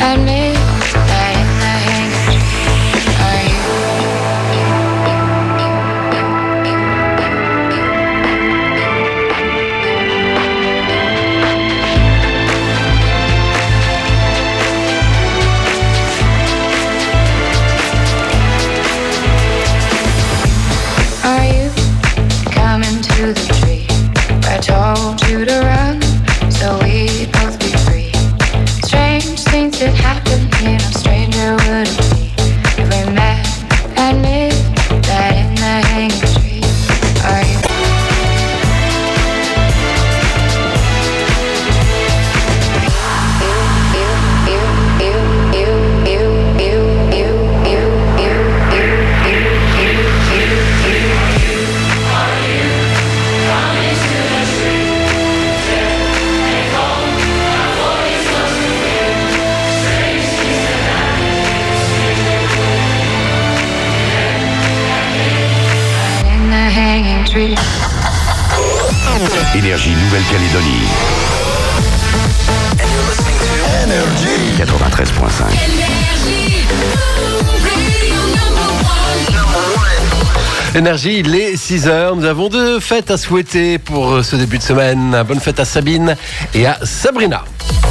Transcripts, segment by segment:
admit that in the hanging tree are you? Are you coming to the tree? I told you to run, so we'd both be free. Strange things that happen here, no stranger would it be if we met at midnight in the hanging tree. Are you? Énergie Nouvelle-Calédonie. Énergie 93.5. Énergie, il est 6h. Nous avons 2 fêtes à souhaiter pour ce début de semaine. Bonne fête à Sabine et à Sabrina.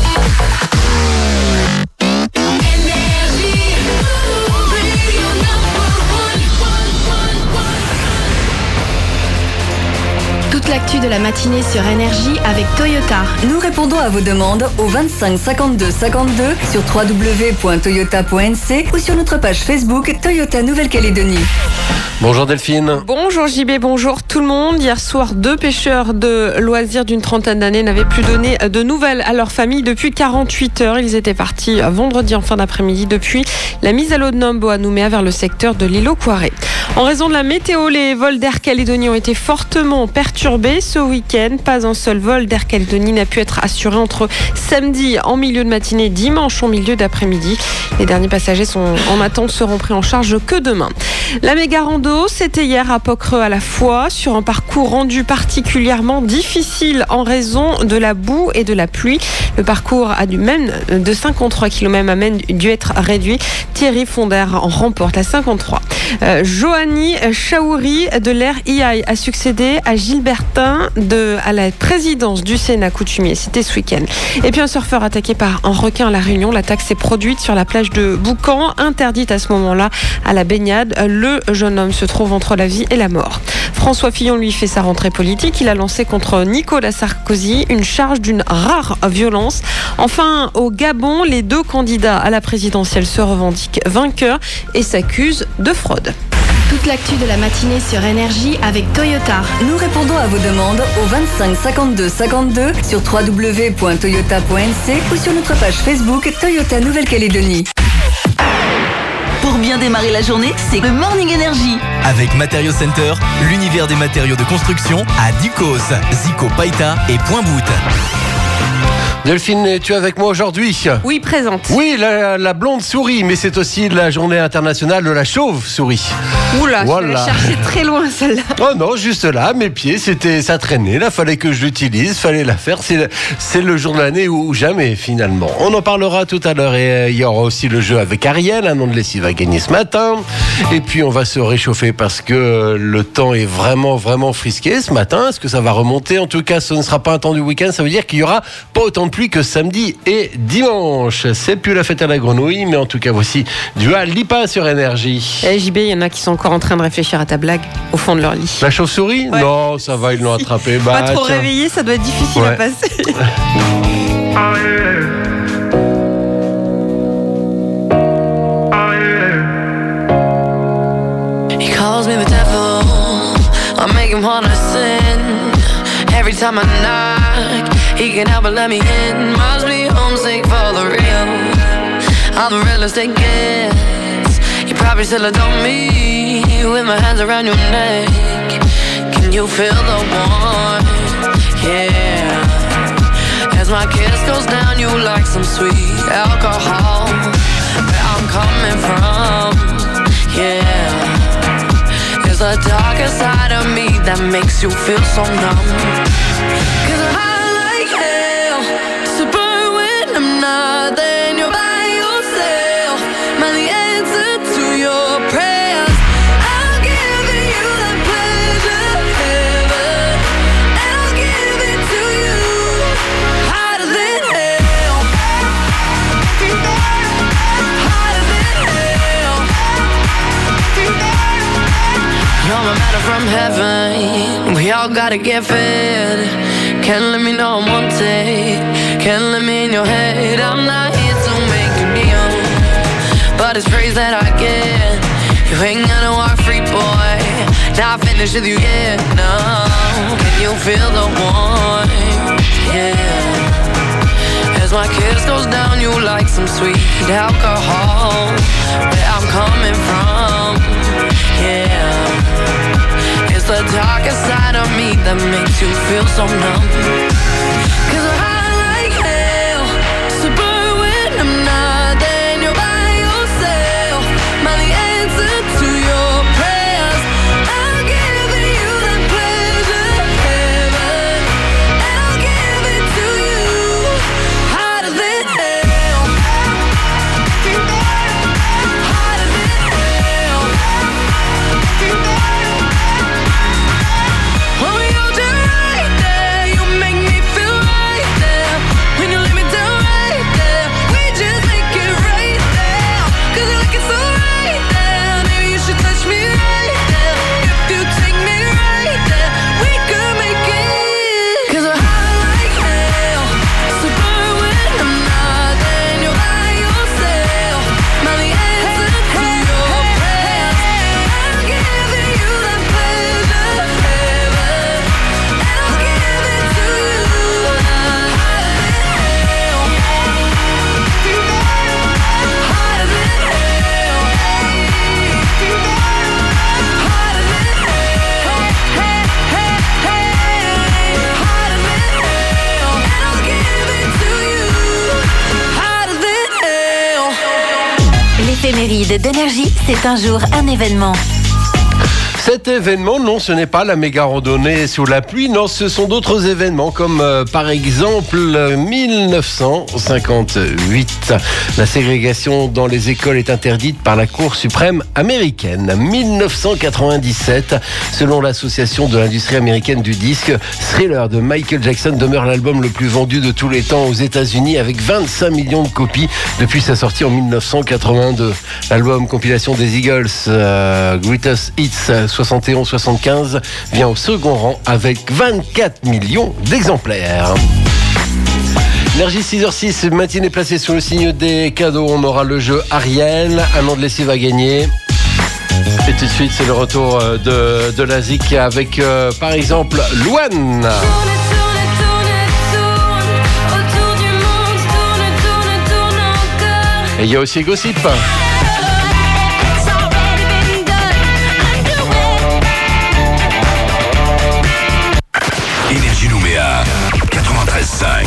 Toute l'actu de la matinée sur Énergie avec Toyota. Nous répondons à vos demandes au 25 52 52 sur www.toyota.nc ou sur notre page Facebook Toyota Nouvelle-Calédonie. Bonjour Delphine. Bonjour JB, bonjour tout le monde. Hier soir, 2 pêcheurs de loisirs d'une trentaine d'années n'avaient plus donné de nouvelles à leur famille depuis 48 heures. Ils étaient partis vendredi en fin d'après-midi depuis la mise à l'eau de Nombo à Nouméa vers le secteur de l'îlot Kouaré. En raison de la météo, les vols d'Air Calédonie ont été fortement perturbés ce week-end. Pas un seul vol d'Air Calédonie n'a pu être assuré entre samedi en milieu de matinée et dimanche en milieu d'après-midi. Les derniers passagers sont en attente seront pris en charge que demain. La méga rando, c'était hier à Pocreux à la Foix, sur un parcours rendu particulièrement difficile en raison de la boue et de la pluie. Le parcours a de 53 km a même dû être réduit. Thierry Fonder en remporte la 53. Johanny Chaouri de l'Air EI a succédé à Gilbertin à la présidence du Sénat coutumier. C'était ce week-end. Et puis un surfeur attaqué par un requin à La Réunion. L'attaque s'est produite sur la plage de Boucan, interdite à ce moment-là à la baignade. Le jeune homme se trouve entre la vie et la mort. François Fillon, lui, fait sa rentrée politique. Il a lancé contre Nicolas Sarkozy une charge d'une rare violence. Enfin, au Gabon, les 2 candidats à la présidentielle se revendiquent vainqueurs et s'accusent de fraude. Toute l'actu de la matinée sur Énergie avec Toyota. Nous répondons à vos demandes au 25 52 52 sur www.toyota.nc ou sur notre page Facebook Toyota Nouvelle-Calédonie. Pour bien démarrer la journée, c'est le Morning Energy. Avec Material Center, l'univers des matériaux de construction à Ducos, Zico Paita et Point-Bout. Delphine, es-tu avec moi aujourd'hui? Oui, présente. Oui, la blonde souris, mais c'est aussi la journée internationale de la chauve-souris. Oula, voilà. Je vais chercher très loin celle-là. Oh non, juste là, mes pieds, ça traînait, là, fallait que je l'utilise, fallait la faire. C'est le jour de l'année ou jamais, finalement. On en parlera tout à l'heure et il y aura aussi le jeu avec Ariel, un nom de lessive à gagner ce matin. Et puis, on va se réchauffer parce que le temps est vraiment, vraiment frisqué ce matin. Est-ce que ça va remonter? En tout cas, ce ne sera pas un temps du week-end, ça veut dire qu'il y aura pas autant de pluie que samedi et dimanche. C'est plus la fête à la grenouille, mais en tout cas, voici du Lipa sur Énergie. JB, il y en a qui sont encore en train de réfléchir à ta blague au fond de leur lit. La chauve-souris? Ouais. Non, ça va, ils l'ont attrapé. Pas trop réveillé, ça doit être difficile à passer. He calls me the devil, I make him wanna sin. Every time I knock, he can't help but let me in. Must be homesick for the real. I'm the realest it gets. You probably still adore me with my hands around your neck. Can you feel the warmth? Yeah. As my kiss goes down, you like some sweet alcohol. Where I'm coming from, yeah. There's a darker side of me that makes you feel so numb. 'Cause I like hell to burn when I'm not, then you're by your water from heaven. We all gotta get fed. Can't let me know I'm wanted. Can't let me in your head. I'm not here to make you kneel, but it's praise that I get. You ain't gonna walk free, boy. Not finished with you yet, no. Can you feel the warmth? Yeah. As my kiss goes down, you like some sweet alcohol. Where I'm coming from, yeah. It's the darker side of me that makes you feel so numb. 'Cause I like hell, so burn when I'm not there and you're by yourself. My the answer to your prayers. I'm giving you that pleasure, heaven, and I'll give it to you, hotter than hell, hotter than hell. When we hold you right there, you make me feel right there. When you lay me down right there, we just make it right there. 'Cause you like it so right there. Maybe you should touch me right there. If you take me right there, we could make it. 'Cause we're hot like hell, so burn when I'm not there and you're by yourself. My the answer to your prayers. I'm giving you that pleasure, heaven, and I'll give it to you, hotter than hell, hotter than hell, hotter than hell, hotter than hell, and I'll give it to you, hotter than hell. L'éphéméride d'énergie, c'est un jour un événement. Cet événement, non, ce n'est pas la méga randonnée sous la pluie, non, ce sont d'autres événements comme par exemple 1958. La ségrégation dans les écoles est interdite par la Cour suprême américaine. 1997, selon l'association de l'industrie américaine du disque, Thriller de Michael Jackson demeure l'album le plus vendu de tous les temps aux États-Unis avec 25 millions de copies depuis sa sortie en 1982. L'album compilation des Eagles, Greatest Hits 71-75, vient au second rang avec 24 millions d'exemplaires. Énergie 6h06, matinée placée sous le signe des cadeaux. On aura le jeu Ariel, un an de lessive à gagner. Et tout de suite, c'est le retour de la ZIC avec, par exemple, Louane. Et il y a aussi Gossip. Énergie Nouméa 93.5.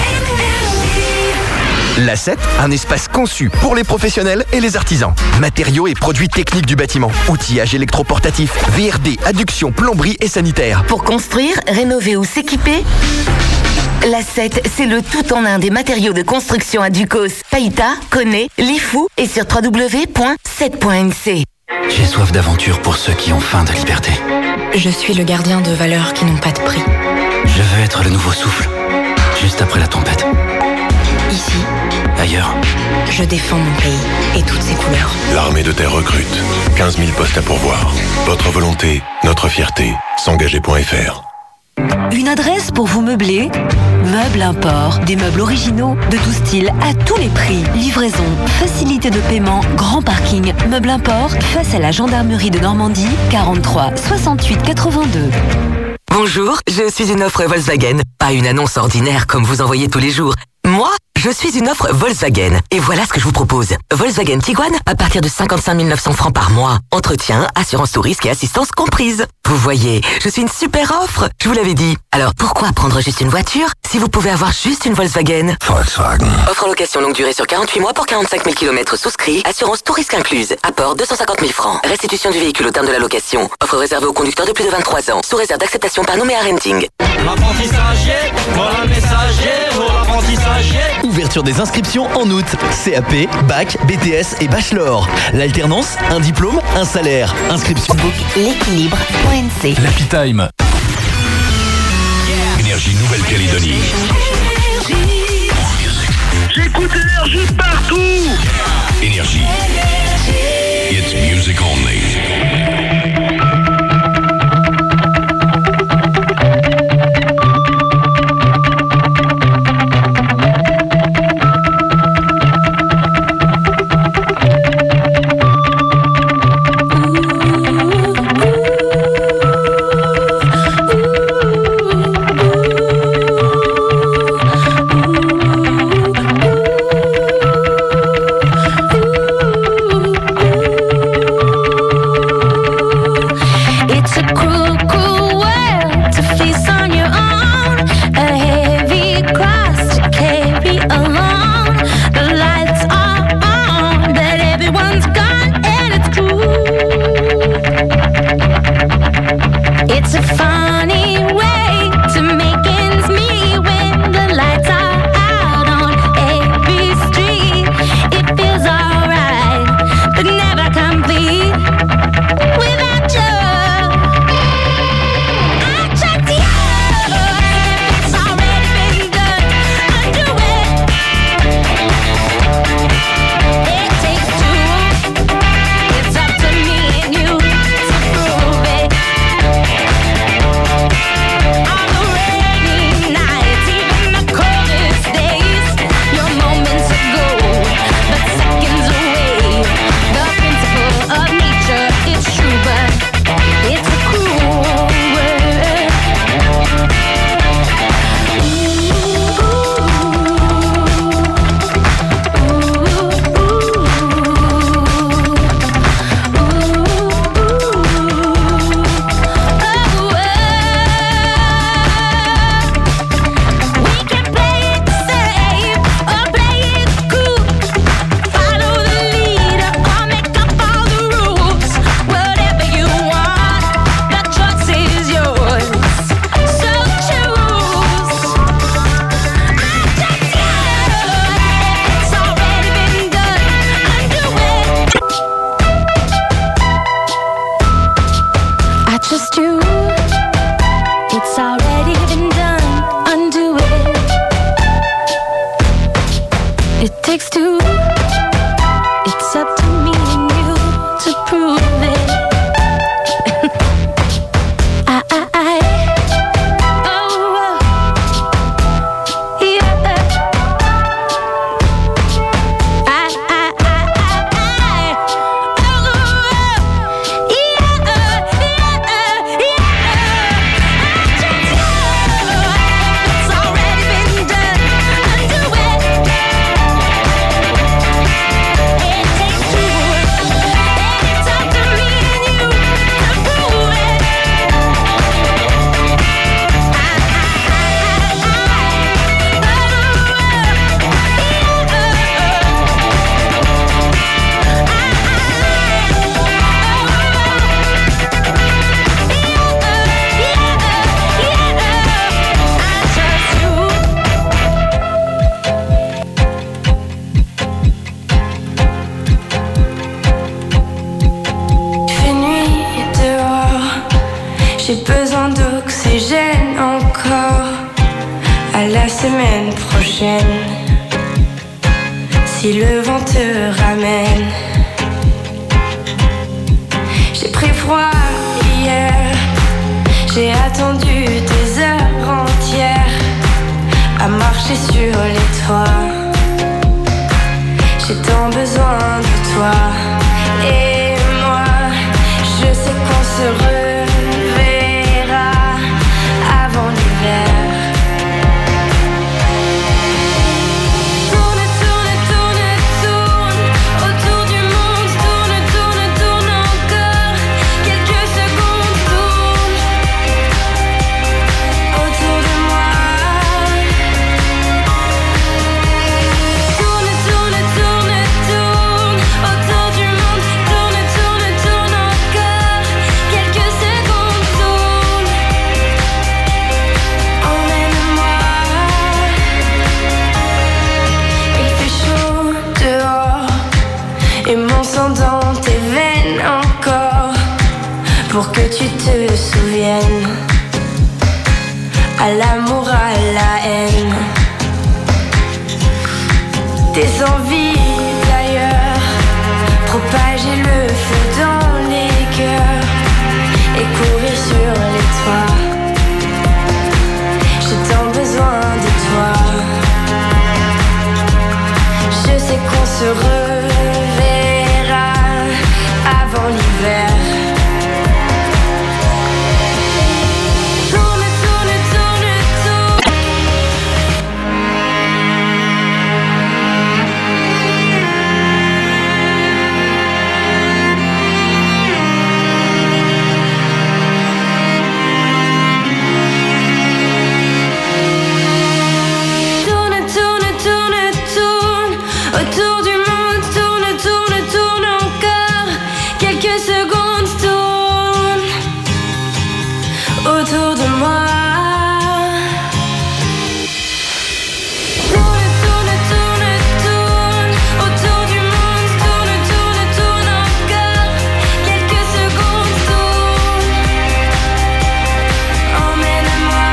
La 7, un espace conçu pour les professionnels et les artisans. Matériaux et produits techniques du bâtiment. Outillage électroportatif, VRD, adduction, plomberie et sanitaire. Pour construire, rénover ou s'équiper, la 7, c'est le tout-en-un des matériaux de construction à Ducos, Païta, Koné, Lifou et sur www.7.nc. J'ai soif d'aventure pour ceux qui ont faim de liberté. Je suis le gardien de valeurs qui n'ont pas de prix. Je veux être le nouveau souffle, juste après la tempête. Ici, Ailleurs, je défends mon pays et toutes ses couleurs. L'armée de terre recrute. 15 000 postes à pourvoir. Votre volonté, notre fierté. S'engager.fr. Une adresse pour vous meubler? Meubles Import. Des meubles originaux, de tout style, à tous les prix. Livraison, facilité de paiement, grand parking. Meubles Import, face à la gendarmerie de Normandie, 43 68 82. Bonjour, je suis une offre Volkswagen. Pas une annonce ordinaire comme vous en voyez tous les jours. Moi, je suis une offre Volkswagen. Et voilà ce que je vous propose. Volkswagen Tiguan à partir de 55 900 francs par mois. Entretien, assurance tout risque et assistance comprise. Vous voyez, je suis une super offre. Je vous l'avais dit. Alors pourquoi prendre juste une voiture si vous pouvez avoir juste une Volkswagen? Volkswagen. Offre location longue durée sur 48 mois pour 45 000 km souscrits. Assurance tout risque incluse. Apport 250 000 francs. Restitution du véhicule au terme de la location. Offre réservée aux conducteurs de plus de 23 ans. Sous réserve d'acceptation par Nouméa Renting. L'apprentissage, voilà le messager, voilà l'apprentissage. Ouverture des inscriptions en août. CAP, bac, BTS et bachelor. L'alternance, un diplôme, un salaire. Inscription book. L'équilibre.nc. L'Happy Time. Énergie Nouvelle-Calédonie. J'écoute Énergie partout. Énergie. It's music only. J'ai besoin d'oxygène encore. À la semaine prochaine, si le vent te ramène. J'ai pris froid hier, j'ai attendu des heures entières à marcher sur les toits. J'ai tant besoin de toi. Et moi, je sais qu'on se reverra avant l'hiver. Et mon sang dans tes veines encore, pour que tu te souviennes. À l'amour, à la haine, tes envies d'ailleurs, propager le feu dans les cœurs et courir sur les toits. J'ai tant besoin de toi. Je sais qu'on se reverra avant l'hiver. Autour du monde, tourne, tourne, tourne encore. Quelques secondes tourne autour de moi. Tourne, tourne, tourne, tourne autour du monde, tourne, tourne, tourne encore. Quelques secondes tourne. Emmène-moi.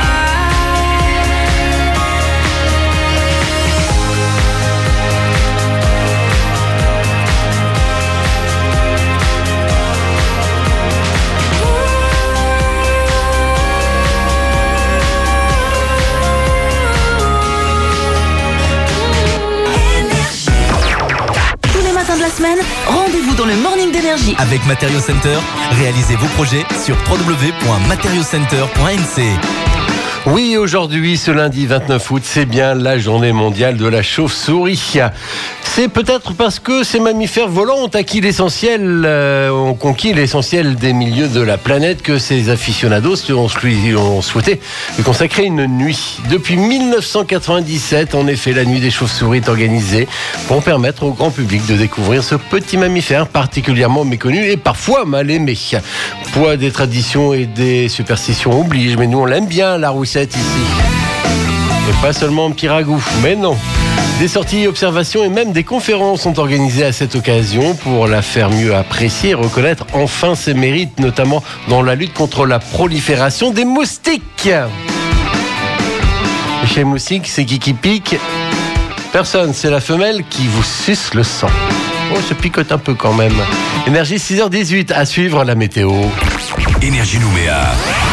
De la semaine, rendez-vous dans le Morning d'Énergie Avec Matériaux Center, réalisez vos projets sur www.materialcenter.nc. Oui, aujourd'hui, ce lundi 29 août, c'est bien la journée mondiale de la chauve-souris. C'est peut-être parce que ces mammifères volants ont conquis l'essentiel des milieux de la planète que ces aficionados ont souhaité lui consacrer une nuit. Depuis 1997, en effet, la nuit des chauves-souris est organisée pour permettre au grand public de découvrir ce petit mammifère particulièrement méconnu et parfois mal aimé. Poids des traditions et des superstitions oblige, mais nous on l'aime bien la roussette ici. Et pas seulement un petit ragoût, mais non. Des sorties, observations et même des conférences sont organisées à cette occasion pour la faire mieux apprécier et reconnaître enfin ses mérites, notamment dans la lutte contre la prolifération des moustiques. Et chez les moustiques, c'est qui pique? Personne, c'est la femelle qui vous suce le sang. Oh, ça picote un peu quand même. Énergie 6h18, à suivre la météo. Énergie Nouméa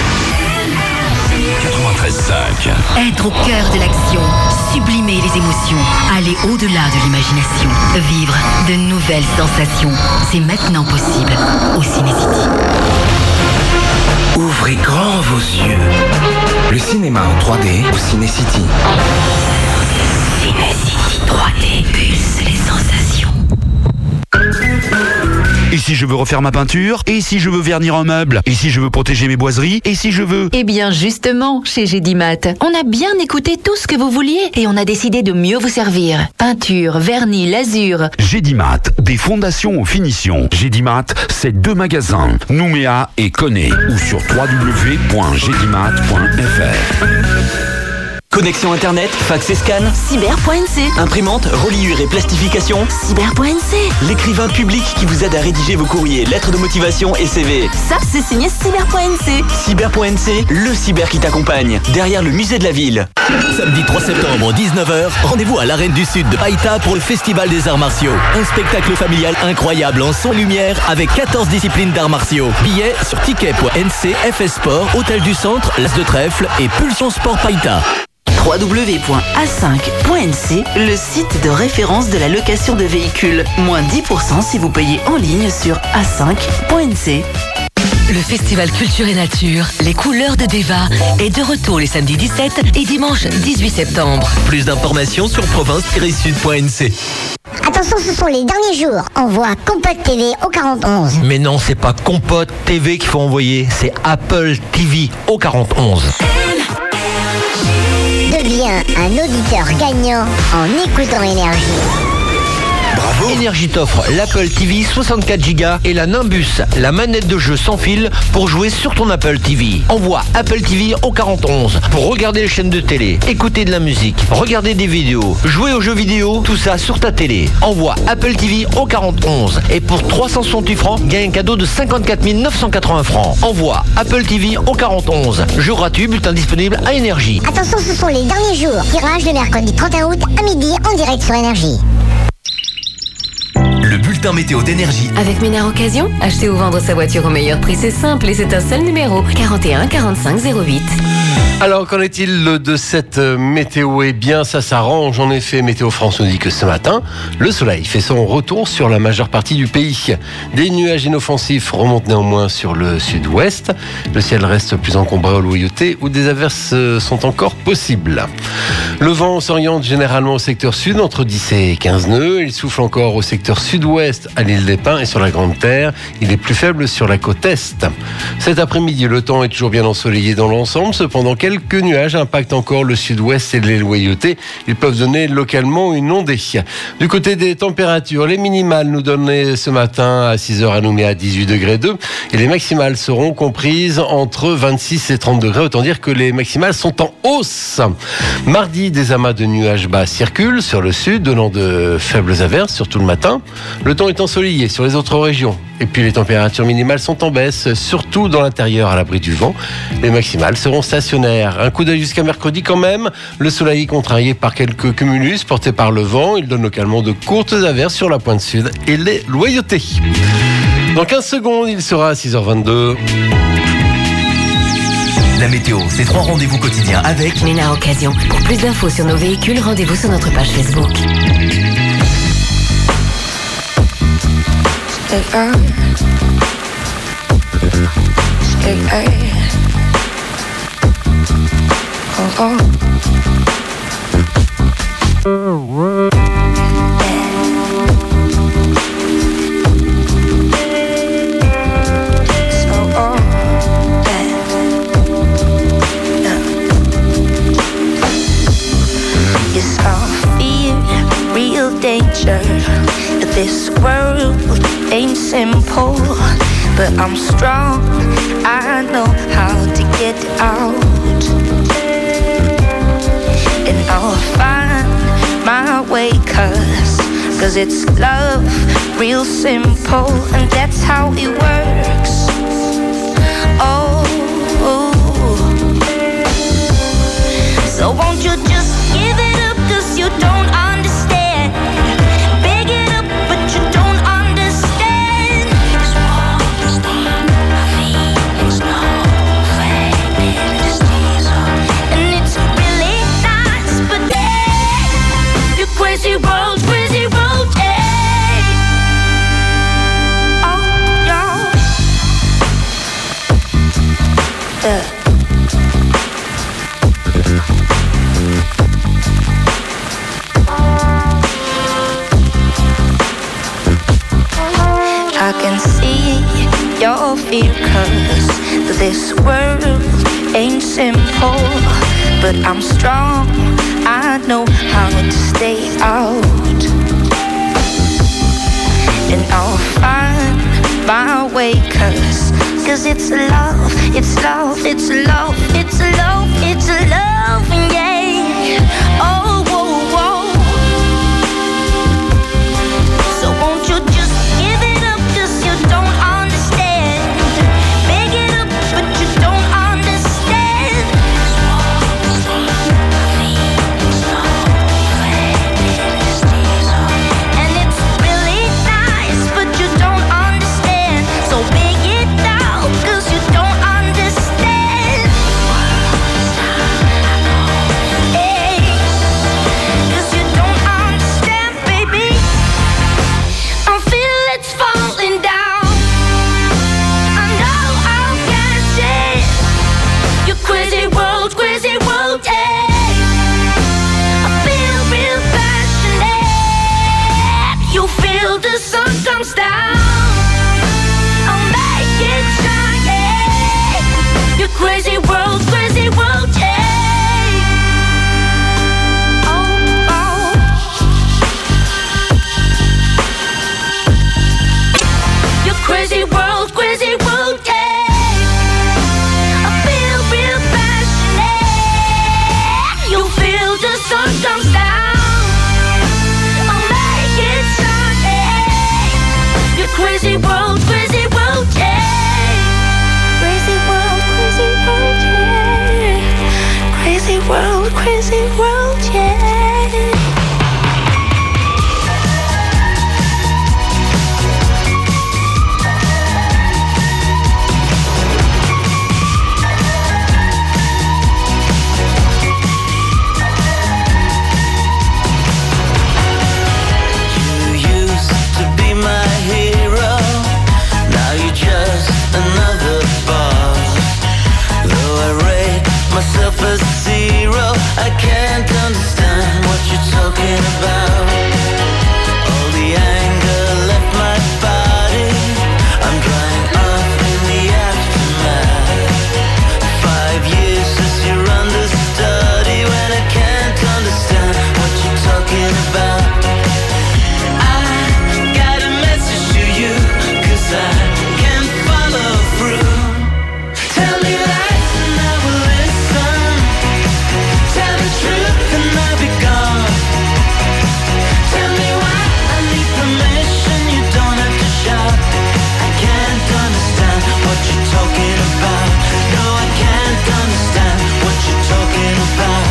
93.5. Être au cœur de l'action, sublimer les émotions, aller au-delà de l'imagination, vivre de nouvelles sensations. C'est maintenant possible au Cinécity. Ouvrez grand vos yeux. Le cinéma en 3D au Cinécity. Cinécity 3D, pulse les sensations. Et si je veux refaire ma peinture? Et si je veux vernir un meuble? Et si je veux protéger mes boiseries? Et si je veux... Eh bien justement, chez Gédimat, on a bien écouté tout ce que vous vouliez et on a décidé de mieux vous servir. Peinture, vernis, lasure. Gédimat, des fondations aux finitions. Gédimat, c'est 2 magasins, Nouméa et Koné, ou sur www.gédimat.fr. Connexion Internet, fax et scan, Cyber.nc. imprimante, reliure et plastification, Cyber.nc. l'écrivain public qui vous aide à rédiger vos courriers, lettres de motivation et CV. Ça, c'est signé Cyber.nc. Cyber.nc, le cyber qui t'accompagne, derrière le musée de la ville. Samedi 3 septembre, 19h, rendez-vous à l'Arène du Sud de Païta pour le Festival des Arts Martiaux. Un spectacle familial incroyable en son et lumière avec 14 disciplines d'arts martiaux. Billets sur ticket.nc, FS Sport, Hôtel du Centre, L'As de Trèfle et Pulsion Sport Païta. www.a5.nc, le site de référence de la location de véhicules. Moins 10% si vous payez en ligne sur a5.nc. Le Festival Culture et Nature, les couleurs de Deva, est de retour les samedis 17 et dimanche 18 septembre. Plus d'informations sur province-sud.nc. Attention, ce sont les derniers jours. Envoie Compote TV au 41. Mais non, c'est pas Compote TV qu'il faut envoyer, c'est Apple TV au 41. Deviens un auditeur gagnant en écoutant Énergie. Bravo. Énergie t'offre l'Apple TV 64 Go et la Nimbus, la manette de jeu sans fil pour jouer sur ton Apple TV. Envoie Apple TV au 41 pour regarder les chaînes de télé, écouter de la musique, regarder des vidéos, jouer aux jeux vidéo, tout ça sur ta télé. Envoie Apple TV au 41 et pour 368 francs, gagne un cadeau de 54 980 francs. Envoie Apple TV au 41. Jeu gratuit, bulletin disponible à Énergie. Attention, ce sont les derniers jours. Tirage le mercredi 31 août à midi en direct sur Énergie. Le bulletin météo d'Énergie. Avec Ménard Occasion, acheter ou vendre sa voiture au meilleur prix, c'est simple et c'est un seul numéro. 41 45 08. Alors, qu'en est-il de cette météo? Eh bien, ça s'arrange. En effet, Météo France nous dit que ce matin, le soleil fait son retour sur la majeure partie du pays. Des nuages inoffensifs remontent néanmoins sur le sud-ouest. Le ciel reste plus encombré au loyauté où des averses sont encore possibles. Le vent s'oriente généralement au secteur sud entre 10 et 15 nœuds. Il souffle encore au secteur sud-ouest à l'île des Pins et sur la Grande Terre. Il est plus faible sur la côte est. Cet après-midi, le temps est toujours bien ensoleillé dans l'ensemble. Cependant, quelques nuages impactent encore le sud-ouest et les loyautés. Ils peuvent donner localement une ondée. Du côté des températures, les minimales nous donnaient ce matin à 6h à Nouméa 18 degrés 2 et les maximales seront comprises entre 26 et 30 degrés. Autant dire que les maximales sont en hausse. Mardi, des amas de nuages bas circulent sur le sud, donnant de faibles averses, surtout le matin. Le temps est ensoleillé sur les autres régions. Et puis les températures minimales sont en baisse, surtout dans l'intérieur à l'abri du vent. Les maximales seront stationnaires. Un coup d'œil jusqu'à mercredi quand même. Le soleil est contrarié par quelques cumulus portés par le vent. Il donne localement de courtes averses sur la pointe sud et les loyautés. Dans 15 secondes, il sera à 6h22. La météo, c'est 3 rendez-vous quotidiens avec Ménard Occasion. Pour plus d'infos sur nos véhicules, rendez-vous sur notre page Facebook. Yes, I feel real danger. This world ain't simple, but I'm strong. I know how to get out, and I'll find my way, cause it's love, real simple, and that's how it works. Oh, so won't you just give it up, cause you don't understand. Big it up, but you don't understand. Cause walls on my feet, it's no fake, it's diesel. And it's really nice, but then you're crazy road, yeah. Oh, yeah. I can see your fear, cause this world ain't simple, but I'm strong, I know how to stay out, and I'll find my way, cause it's love, it's love, it's love, it's love, it's love, yeah. Oh, whoa, whoa. So won't you just sun comes down, I'll make it shine, yeah. Your crazy world, yeah. Crazy world, yeah. I feel real passionate. You feel the sun comes down, I'll make it shine, yeah. Your crazy world, yeah. Crazy world, yeah. Crazy world, yeah. Myself a zero, I can't understand what you're talking about. All the anger left my body, I'm drying up in the aftermath. 5 years since you're understudy, when I can't understand what you're talking about. I got a message to you, 'cause I can't follow through. Tell me lies and I will listen. Tell the truth and I'll be gone. Tell me why I need permission, you don't have to shout. I can't understand what you're talking about. No, I can't understand what you're talking about.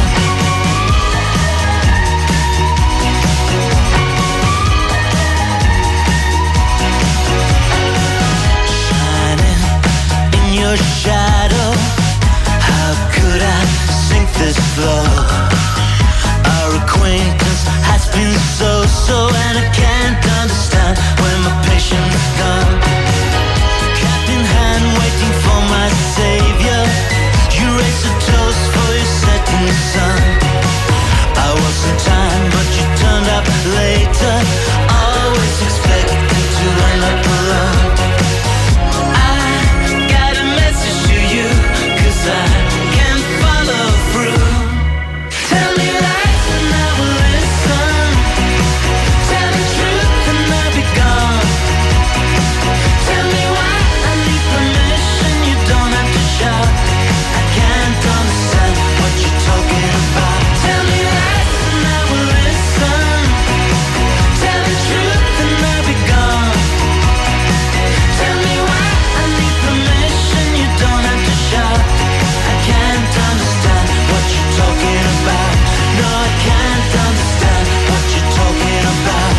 Shining in your shadow, how could I sink this low? Our acquaintance has been so, and I can't understand when my patience is gone. Cap in hand, waiting for my savior. You raise a toast for your setting sun. I was in time, but you turned up later. Always expected to end up alone. I got a message to you, 'cause I can't follow through. Tell me lies and I will listen. Tell the truth and I'll be gone. Tell me why I need permission, you don't have to shout. I can't understand what you're talking about. Tell me lies and I will listen. Tell the truth and I'll be gone. Tell me why I need permission, you don't have to shout. I can't understand what you're talking about. No, I can't understand what you're talking about.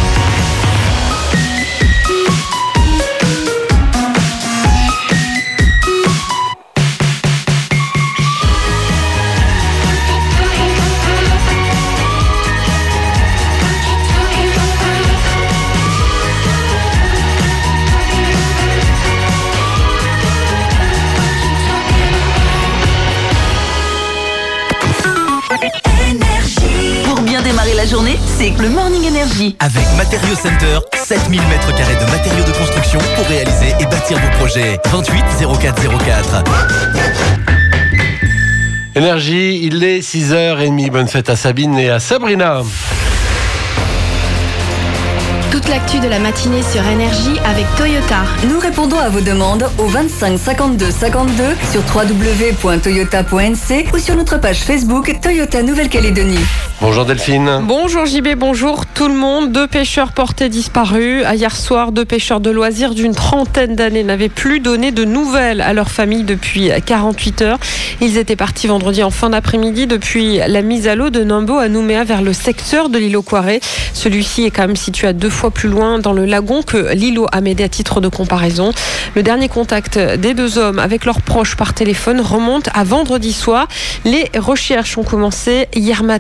Pour bien démarrer la journée, c'est le Morning Energy. Avec Matériaux Center, 7000 m² de matériaux de construction pour réaliser et bâtir vos projets. 28 0404. Énergie, il est 6h30. Bonne fête à Sabine et à Sabrina. Toute l'actu de la matinée sur Énergie avec Toyota. Nous répondons à vos demandes au 25 52 52 sur www.toyota.nc ou sur notre page Facebook Toyota Nouvelle-Calédonie. Bonjour Delphine. Bonjour JB, bonjour tout le monde. 2 pêcheurs portés disparus. Hier soir, 2 pêcheurs de loisirs d'une trentaine d'années n'avaient plus donné de nouvelles à leur famille depuis 48 heures. Ils étaient partis vendredi en fin d'après-midi depuis la mise à l'eau de Nambo à Nouméa vers le secteur de l'îlot Quarret. Celui-ci est quand même situé à 2 fois plus loin dans le lagon que l'îlot Amédée à titre de comparaison. Le dernier contact des 2 hommes avec leurs proches par téléphone remonte à vendredi soir. Les recherches ont commencé hier matin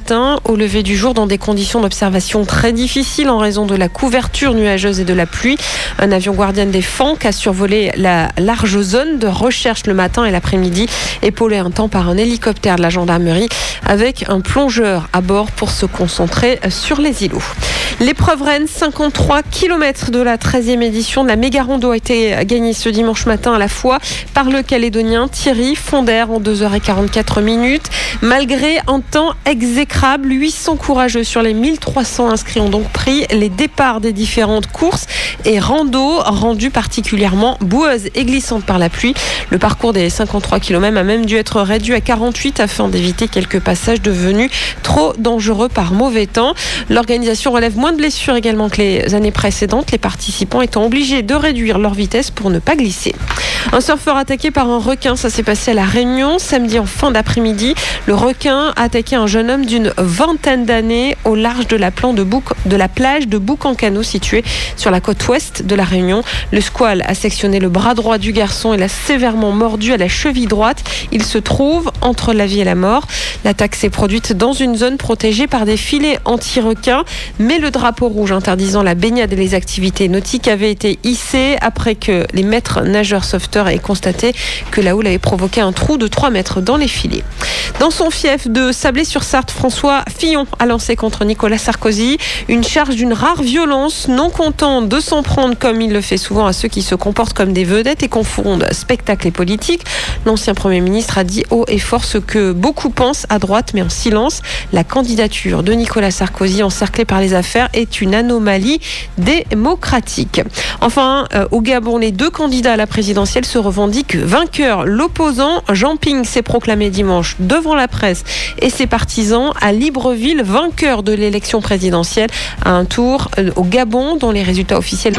au lever du jour dans des conditions d'observation très difficiles en raison de la couverture nuageuse et de la pluie. Un avion Guardian des Fanques a survolé la large zone de recherche le matin et l'après-midi, épaulé un temps par un hélicoptère de la gendarmerie avec un plongeur à bord pour se concentrer sur les îlots. L'épreuve Rennes, 53 km de la 13e édition de la méga rando a été gagnée ce dimanche matin à la fois par le Calédonien Thierry Fonder en 2h44 minutes. Malgré un temps exécrable, 800 courageux sur les 1300 inscrits ont donc pris les départs des différentes courses et rando rendues particulièrement boueuses et glissantes par la pluie. Le parcours des 53 km a même dû être réduit à 48 afin d'éviter quelques passages devenus trop dangereux par mauvais temps. L'organisation relève moins de blessures également que les années précédentes, les participants étant obligés de réduire leur vitesse pour ne pas glisser. Un surfeur attaqué par un requin, ça s'est passé à La Réunion samedi en fin d'après-midi. Le requin a attaqué un jeune homme d'une vingtaine d'années au large de la plage de Boucancano située sur la côte ouest de La Réunion. Le squale a sectionné le bras droit du garçon et l'a sévèrement mordu à la cheville droite. Il se trouve entre la vie et la mort. L'attaque s'est produite dans une zone protégée par des filets anti-requins, mais le drapeau rouge interdisant la baignade et les activités nautiques avait été hissé après que les maîtres nageurs sauveteurs aient constaté que la houle avait provoqué un trou de 3 mètres dans les filets. Dans son fief de Sablé-sur-Sarthe, François Fillon a lancé contre Nicolas Sarkozy une charge d'une rare violence, non content de s'en prendre comme il le fait souvent à ceux qui se comportent comme des vedettes et confondent spectacle et politique. L'ancien Premier ministre a dit haut et fort ce que beaucoup pensent à droite, mais en silence. La candidature de Nicolas Sarkozy encerclée par les affaires est une anomalie démocratique. Enfin, au Gabon, les 2 candidats à la présidentielle se revendiquent vainqueurs. L'opposant Jean Ping s'est proclamé dimanche devant la presse et ses partisans à Libreville, vainqueur de l'élection présidentielle à un tour au Gabon dont les résultats officiels.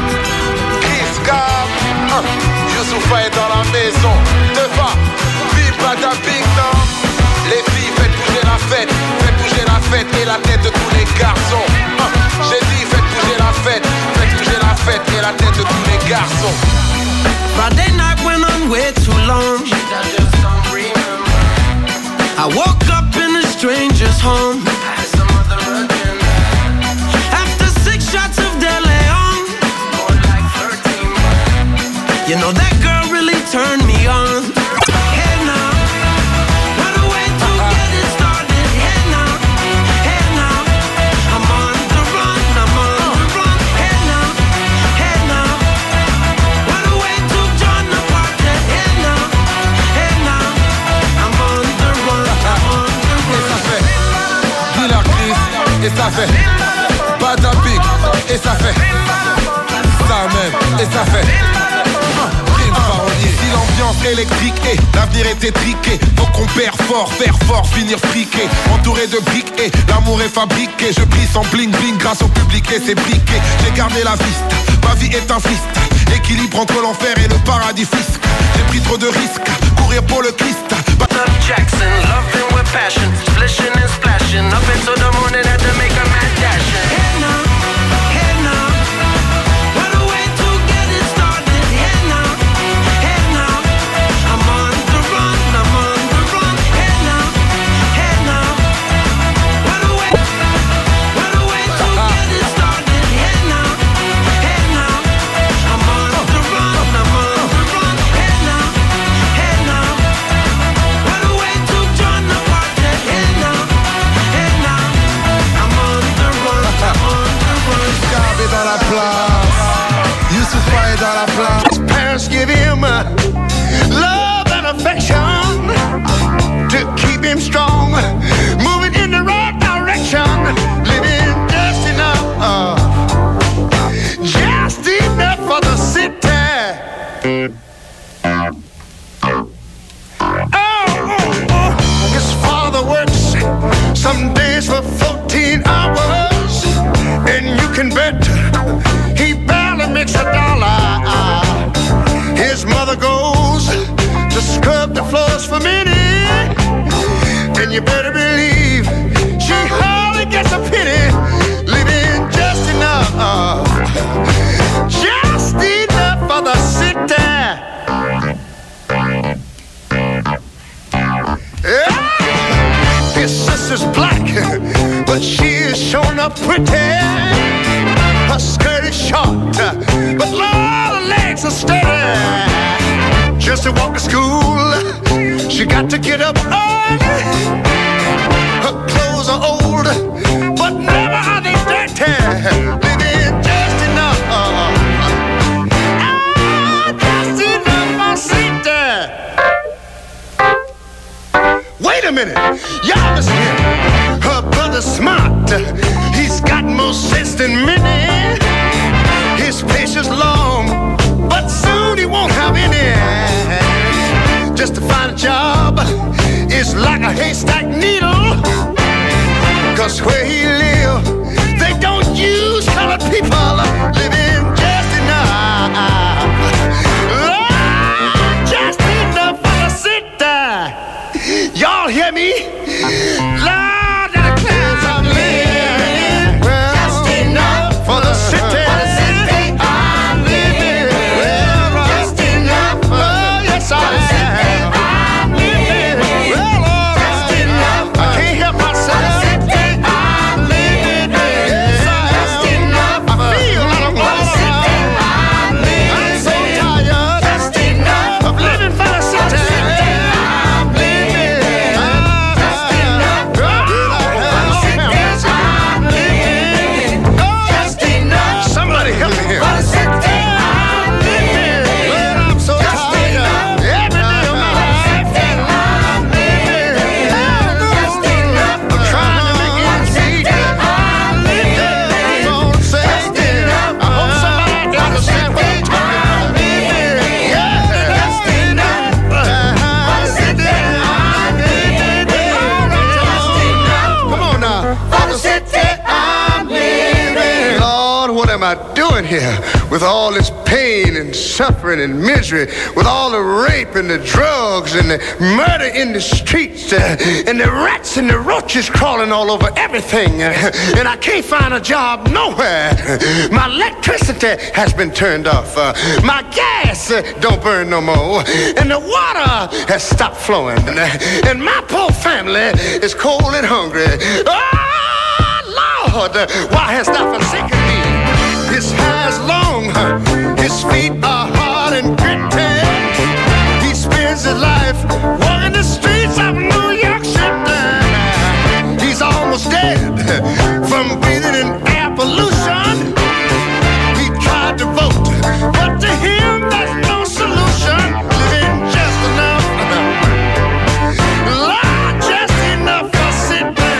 Youssoufa est dans la maison. Devant, vive la big non. Les filles, faites bouger la fête. Faites bouger la fête et la tête de tous les garçons. J'ai dit, faites bouger la fête. Faites bouger la fête et la tête de tous les garçons. Friday night went on way too long. I woke up in a stranger's home. After 6 shots of De Leon, you know that girl really turned me on. Hey now, what a way to get it started. Hey now, I'm on the run, I'm on the run. Hey now, what a way to join the party. Hey now, I'm on the run, I'm on the run. Et ça fait Badabic, et ça fait ça même, et ça fait si l'ambiance électrique et l'avenir est étriqué, faut qu'on perd fort, faire fort, finir friqué. Entouré de briques et l'amour est fabriqué. Je brille sans bling bling grâce au public et ses briquets. J'ai gardé la vista, ma vie est un freestyle. Équilibre entre l'enfer et le paradis fiscal. J'ai pris trop de risques, courir pour le Christ. Jackson, loving with passion, splishing and splashing, up into the morning had to make a mad dash. Hey now, what a way to get it started. Hey now, I'm on the run, I'm on the run. Hey now, what a way to get it started. Hey now, I'm on the run, I'm on the run. Hey now, what a way to join the party. Hey now, I'm on the run, I'm on the run. Gab est dans la place, Youssoufa est dans la place. His parents give him love and affection to keep him strong, moving in the right direction, living just enough for the city. His father works some days for 14 hours, and you can bet he barely makes $1. His mother goes to scrub the floors for Minnie, and you better believe she hardly gets a penny, living just enough for the city. His sister's black looking up pretty. Her skirt is short, but Lord, her legs are steady. Just to walk to school, she got to get up early. Her clothes are old, but never are they dirty. Living just enough, just enough for city. Wait a minute, y'all listen here. Her brother's smart, he's got more sense than many. His patience long, but soon he won't have any. Just to find a job is like a haystack needle. Cause where he live, they don't use colored people. Living just enough, just enough for the city. Y'all hear me? Lord, that the clouds I'm living, just enough for the city. I'm living, just enough for the yes I am. I'm living, just enough. I can't help myself. I'm living, just enough. I feel like I'm I'm so tired, just enough of living for the city. I'm living, just enough. I'm living, just enough. Somebody help me here. I'm living, well, I'm so tired. Every day of my life, I'm living, just enough. I'm trying to make ends meet. I'm living, just enough. I hope somebody understands what I'm talking about. I'm living, just enough. Come on now. For the city, I'm living. Lord, what am I doing here? With all this pain and suffering and misery, with all the rape and the drugs and the murder in the streets, and the rats and the roaches crawling all over everything, and I can't find a job nowhere. My electricity has been turned off. My gas don't burn no more, and the water has stopped flowing, and my poor family is cold and hungry. Oh, Lord, why hast thou forsaken me? His hair is long, his feet are hard and gritty. He spends his life walking the streets of New York City. He's almost dead from breathing in air pollution. He tried to vote, but to him there's no solution. Living just enough, Lord, just enough for city.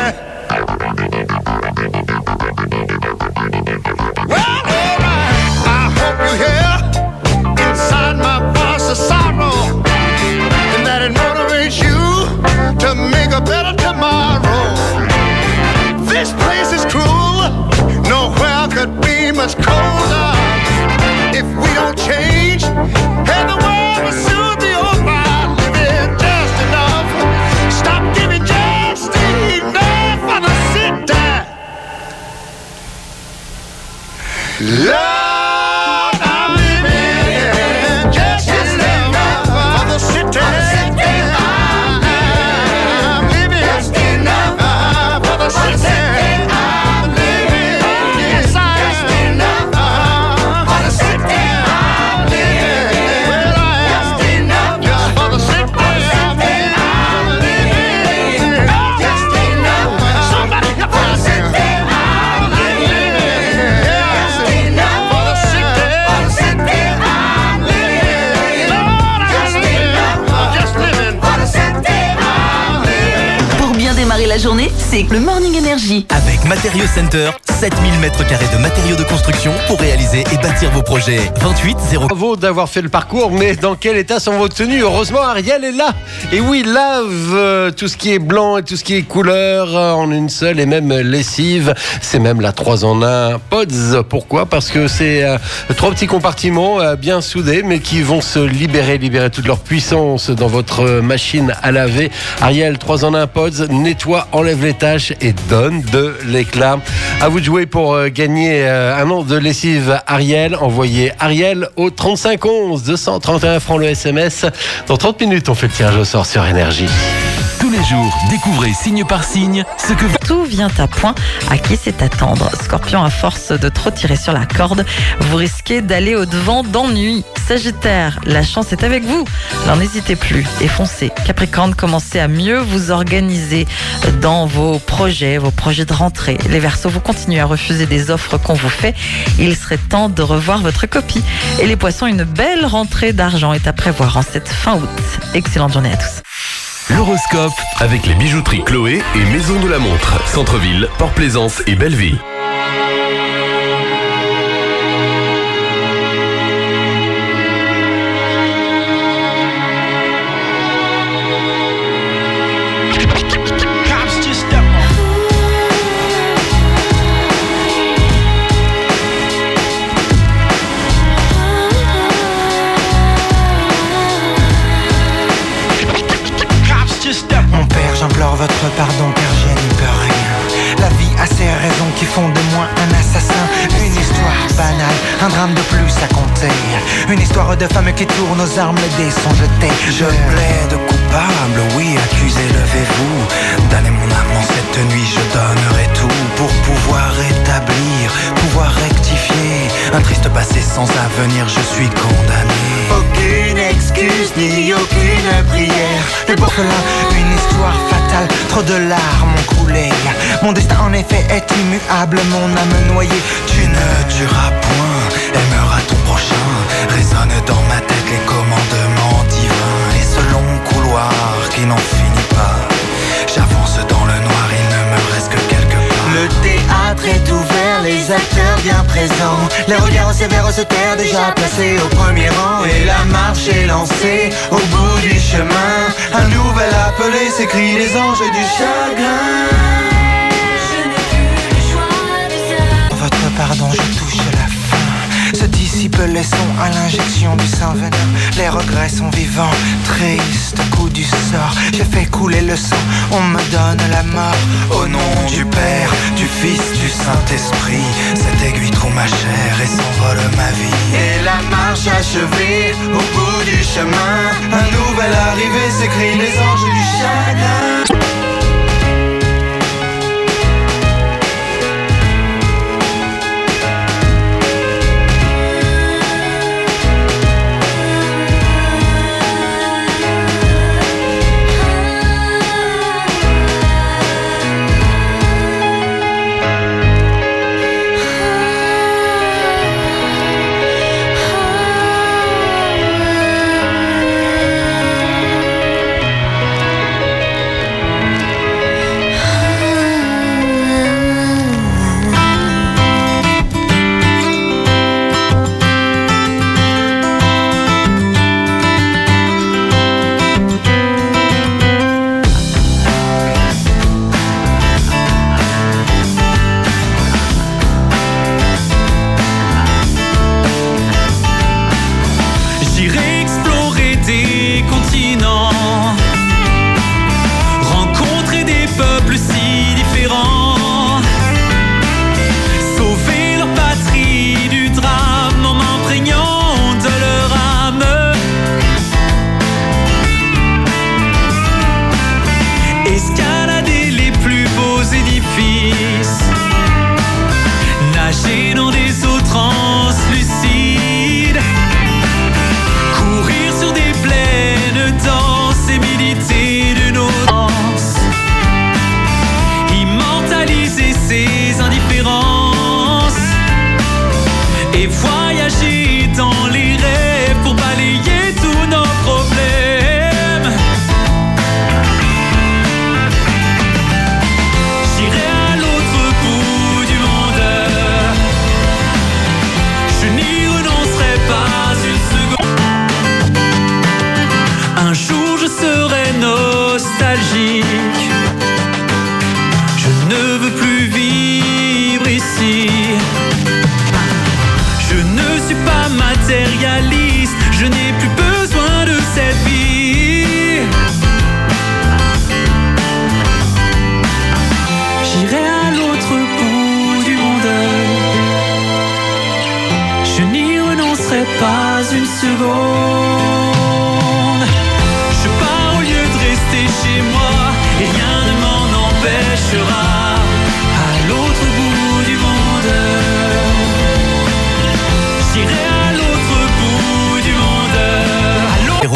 Well, alright, I hope you hear inside my voice of sorrow, and that it motivates you to make a better tomorrow. This place is cruel, nowhere could be much colder. If we don't change, and the world will soon be over. Living just enough, stop giving just enough for the city. Lord, I'm living just enough for the city. I'm living just enough for the city. I'm living, yes I am. Just enough for the city. I'm living, well I am. Just enough just for the city. I'm living, just enough. Somebody help me. I'm living. Pour bien démarrer la journée, c'est le Morning Energy. Avec Matériaux Center, 7000 mètres carrés de matériaux de construction pour réaliser et bâtir vos projets. 28 0. Bravo d'avoir fait le parcours, mais dans quel état sont vos tenues? Heureusement, Ariel est là. Et oui, lave tout ce qui est blanc et tout ce qui est couleur en une seule et même lessive. C'est même la 3 en 1 Pods. Pourquoi? Parce que c'est 3 petits compartiments bien soudés, mais qui vont se libérer toute leur puissance dans votre machine à laver. Ariel, 3 en 1 Pods, nettoie, enlève les taches et donne de l'éclat. À vous de jouer pour gagner un an de lessive Ariel. Envoyez Ariel au 3511, 231 francs le SMS. Dans 30 minutes, on fait le tirage au sort sur Énergie. Tous les jours, découvrez signe par signe ce que... Tout vient à point. À qui c'est attendre? Scorpion, à force de trop tirer sur la corde, vous risquez d'aller au-devant d'ennui. Sagittaire, la chance est avec vous. Alors n'hésitez plus et foncez. Capricorne, commencez à mieux vous organiser dans vos projets de rentrée. Les Verseaux, vous continuez à refuser des offres qu'on vous fait. Il serait temps de revoir votre copie. Et les Poissons, une belle rentrée d'argent est à prévoir en cette fin août. Excellente journée à tous. L'horoscope avec les bijouteries Chloé et Maison de la Montre, Centre-Ville, Port-Plaisance et Belleville. Mon père, j'implore votre pardon car je n'y peux rien. La vie a ses raisons qui font de moi un assassin. Une histoire banale, un drame de plus à compter. Une histoire de femme qui tourne aux armes, les dés sont jetés. Je plaide coupable, oui, accusé, levez-vous. Damnez mon âme en cette nuit, je donnerai tout pour pouvoir rétablir, pouvoir rectifier. Un triste passé sans avenir, je suis condamné. Aucune excuse ni aucune prière. Le orphelin, une histoire fatale, trop de larmes ont coulé. Mon destin en effet est immuable, mon âme noyée. Tu ne tueras point, aimeras ton prochain. Résonne dans ma tête les commandements divins. Et ce long couloir qui n'en finit pas, j'avance dans le noir, il ne me reste que quelques pas. Le théâtre est ouvert, les acteurs bien présents. Les regards sévères se tairent, déjà placés au premier rang. Et la marche est lancée au bout du chemin. Un nouvel appelé s'écrit les anges du chagrin. Votre pardon, je touche la fin. Se dissipent les sons à l'injection du sang venin. Les regrets sont vivants, triste coup du sort. J'ai fait couler le sang, on me donne la mort. Au nom du Père, du Fils, du Saint-Esprit, cette aiguille trouve ma chair et s'envole ma vie. Et la marche achevée, au bout du chemin, un nouvel arrivé s'écrit les anges du chagrin. Je pars au lieu de rester chez moi.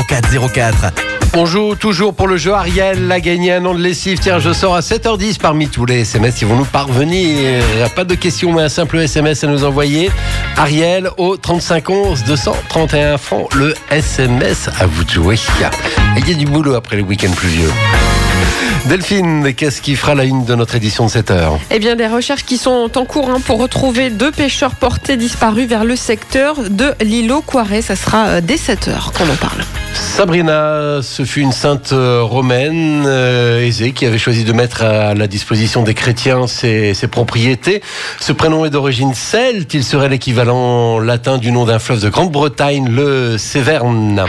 0404. On joue toujours pour le jeu. Ariel a gagné un an de lessive. Tiens, je sors à 7h10 parmi tous les SMS qui vont nous parvenir. Pas de questions, mais un simple SMS à nous envoyer. Ariel au 35 11 231 francs. Le SMS, à vous de jouer. Il y a du boulot après le week-end pluvieux. Delphine, qu'est-ce qui fera la une de notre édition de 7h? Eh bien, des recherches qui sont en cours pour retrouver 2 pêcheurs portés disparus vers le secteur de l'îlot Coiret. Ça sera dès 7h qu'on en parle. Sabrina, ce fut une sainte romaine aisée qui avait choisi de mettre à la disposition des chrétiens ses propriétés. Ce prénom est d'origine celte. Il serait l'équivalent latin du nom d'un fleuve de Grande-Bretagne, le Séverne.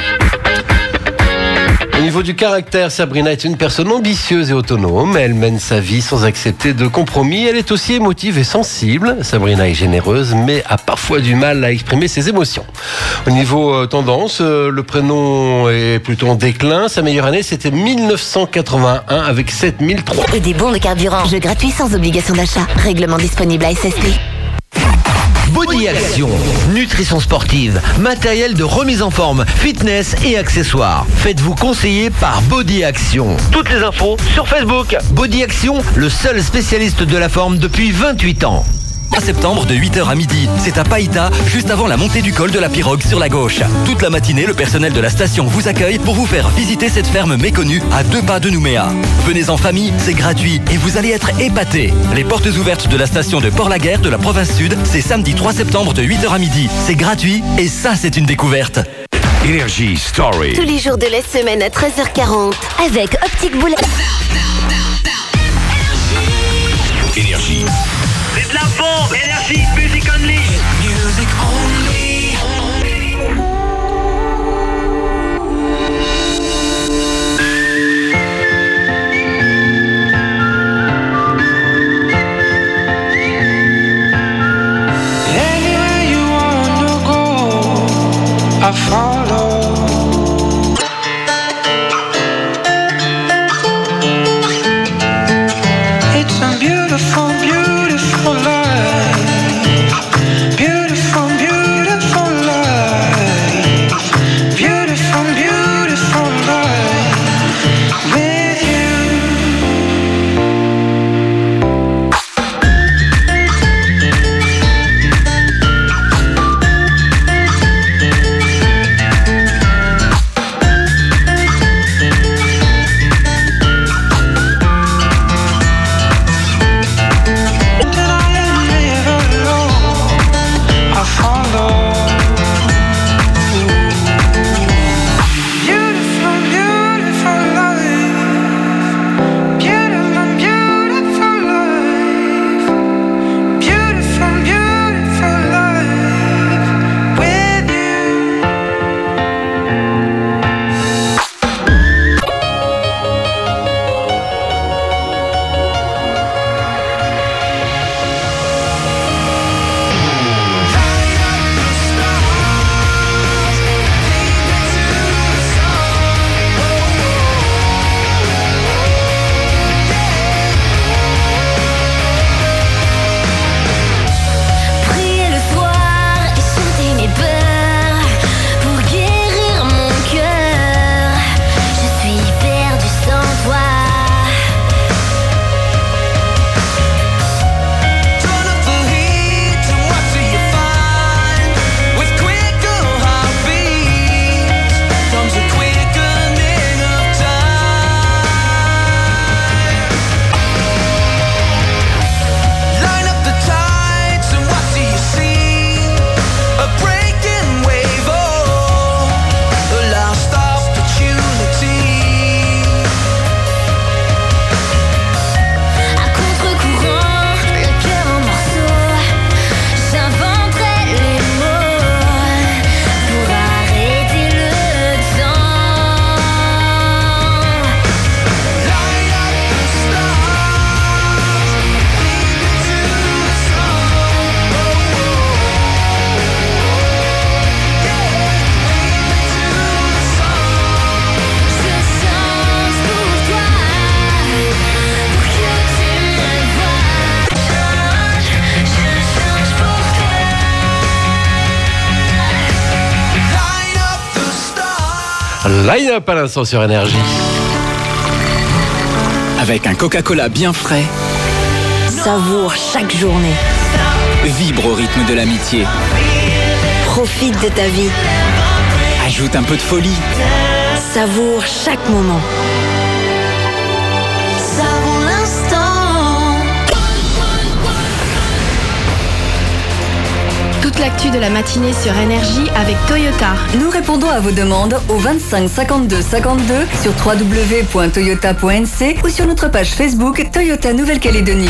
Au niveau du caractère, Sabrina est une personne ambitieuse et autonome. Elle mène sa vie sans accepter de compromis. Elle est aussi émotive et sensible. Sabrina est généreuse, mais a parfois du mal à exprimer ses émotions. Au niveau tendance, le prénom est plutôt en déclin. Sa meilleure année, c'était 1981 avec 7003. Et des bons de carburant. Jeu gratuit sans obligation d'achat. Règlement disponible à SSP. Body Action, nutrition sportive, matériel de remise en forme, fitness et accessoires. Faites-vous conseiller par Body Action. Toutes les infos sur Facebook. Body Action, le seul spécialiste de la forme depuis 28 ans. 3 septembre de 8h à midi, c'est à Païta, juste avant la montée du col de la Pirogue sur la gauche. Toute la matinée, le personnel de la station vous accueille pour vous faire visiter cette ferme méconnue à 2 pas de Nouméa. Venez en famille, c'est gratuit et vous allez être épatés. Les portes ouvertes de la station de Port-la-Guerre de la province sud, c'est samedi 3 septembre de 8h à midi. C'est gratuit et ça, c'est une découverte. Énergie Story. Tous les jours de la semaine à 13h40 avec Optique Boulette. Énergie. C'est de la bombe, énergie, music only. Music only. Anywhere you wanna go, I follow. It's a beautiful, beautiful life. Beautiful, beautiful life. Beautiful, beautiful life with you. Line-up à l'instant sur Énergie. Avec un Coca-Cola bien frais, Savoure chaque journée. vibre au rythme de l'amitié. Profite de ta vie. Ajoute un peu de folie. Savoure chaque moment. Savoure l'instant. Toute l'actu de la matinée sur Énergie avec Toyota. Nous répondons à vos demandes au 25 52 52 sur www.toyota.nc ou sur notre page Facebook Toyota Nouvelle-Calédonie.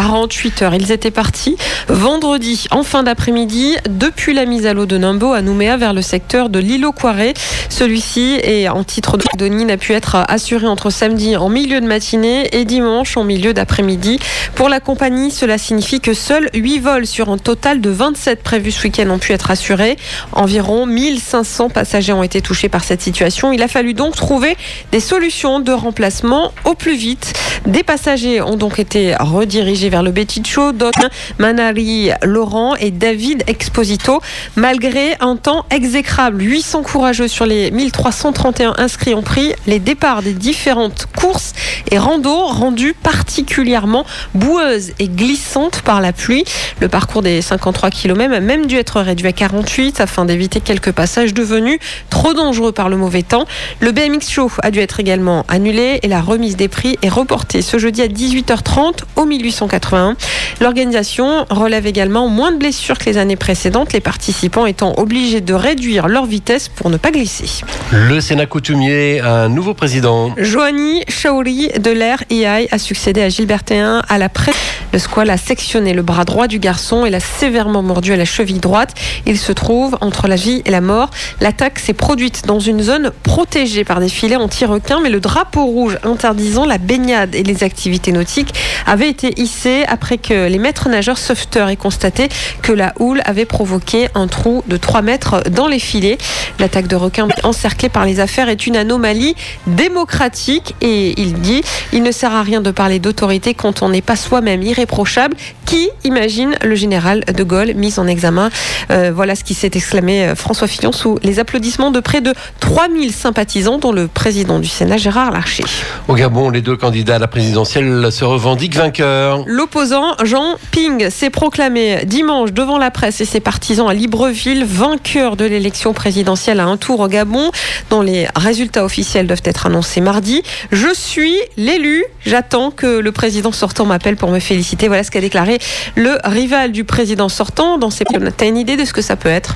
48 heures, ils étaient partis vendredi en fin d'après-midi depuis la mise à l'eau de Nimbo à Nouméa vers le secteur de l'îlot-Quarré. Celui-ci est en titre de Calédonie n'a pu être assuré entre samedi en milieu de matinée et dimanche en milieu d'après-midi. Pour la compagnie, cela signifie que seuls 8 vols sur un total de 27 prévus ce week-end ont pu être assurés. Environ 1500 passagers ont été touchés par cette situation. Il a fallu donc trouver des solutions de remplacement au plus vite. Des passagers ont donc été redirigés vers le Betty-Show, d'autres Manari Laurent et David Exposito. Malgré un temps exécrable, 800 courageux sur les 1331 inscrits ont pris les départs des différentes courses et randos rendues particulièrement boueuses et glissantes par la pluie. Le parcours des 53 km a même dû être réduit à 48 afin d'éviter quelques passages devenus trop dangereux par le mauvais temps. Le BMX Show a dû être également annulé et la remise des prix est reportée ce jeudi à 18h30 au 1881. L'organisation relève également moins de blessures que les années précédentes, les participants étant obligés de réduire leur vitesse pour ne pas glisser. Le Sénat coutumier a un nouveau président. Joanie Chaouri de l'Air EI a succédé à Gilbert Théin à la presse. Le squale a sectionné le bras droit du garçon et l'a sévèrement mordu à la cheville droite. Il se trouve entre la vie et la mort. L'attaque s'est produite dans une zone protégée par des filets anti-requins, mais le drapeau rouge interdisant la baignade et les activités nautiques avait été hissé après que les maîtres nageurs sauveteurs aient constaté que la houle avait provoqué un trou de 3 mètres dans les filets. L'attaque de requins encerclée par les affaires est une anomalie démocratique et il dit « Il ne sert à rien de parler d'autorité quand on n'est pas soi-même irréprochable. Qui imagine le général de Gaulle mis en examen ?» Voilà ce qui s'est exclamé François Fillon sous les applaudissements de près de 3000 sympathisants dont le président du Sénat Gérard Larcher. Au Gabon, les deux candidats à la présidentielle se revendiquent vainqueurs. L'opposant Jean Ping s'est proclamé dimanche devant la presse et ses partisans à Libreville vainqueur de l'élection présidentielle à un tour au Gabon, dont les résultats officiels doivent être annoncés mardi. Je suis l'élu. J'attends que le président sortant m'appelle pour me féliciter. Voilà ce qu'a déclaré le rival du président sortant dans ses... T'as une idée de ce que ça peut être?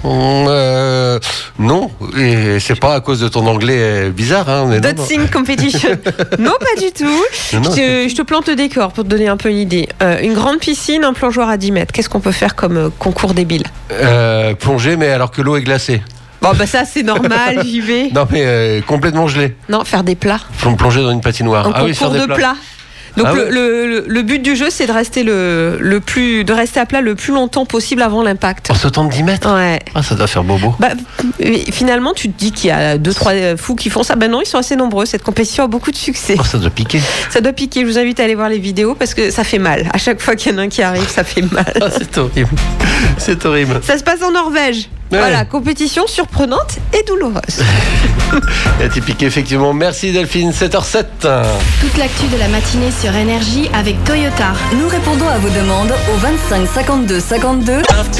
Non, et c'est pas à cause de ton anglais bizarre. Hein, Dancing competition. Non, pas du tout. Je te plante le décor pour te donner un peu une idée. Une grande piscine, un plongeoir à 10 mètres. Qu'est-ce qu'on peut faire comme concours débile? Plonger, mais alors que l'eau est glacée. Bon, bah ça, c'est normal, j'y vais. Non, mais complètement gelé. Non, faire des plats. Plonger dans une patinoire. Un concours de plats. Donc le but du jeu, c'est de rester de rester à plat le plus longtemps possible avant l'impact. En sautant de 10 mètres. Ouais. Ah, ça doit faire bobo. Bah, finalement, tu te dis qu'il y a 2-3 fous qui font ça. Ben non, ils sont assez nombreux. Cette compétition a beaucoup de succès. Oh, ça doit piquer. Ça doit piquer. Je vous invite à aller voir les vidéos parce que ça fait mal. À chaque fois qu'il y en a un qui arrive, ça fait mal. Ah, c'est horrible. C'est horrible. Ça se passe en Norvège. Ouais. Voilà, compétition surprenante et douloureuse. Elle a été piquée, effectivement. Merci Delphine, 7h07. Toute l'actu de la matinée sur Énergie avec Toyota. Nous répondons à vos demandes au 25 52 52.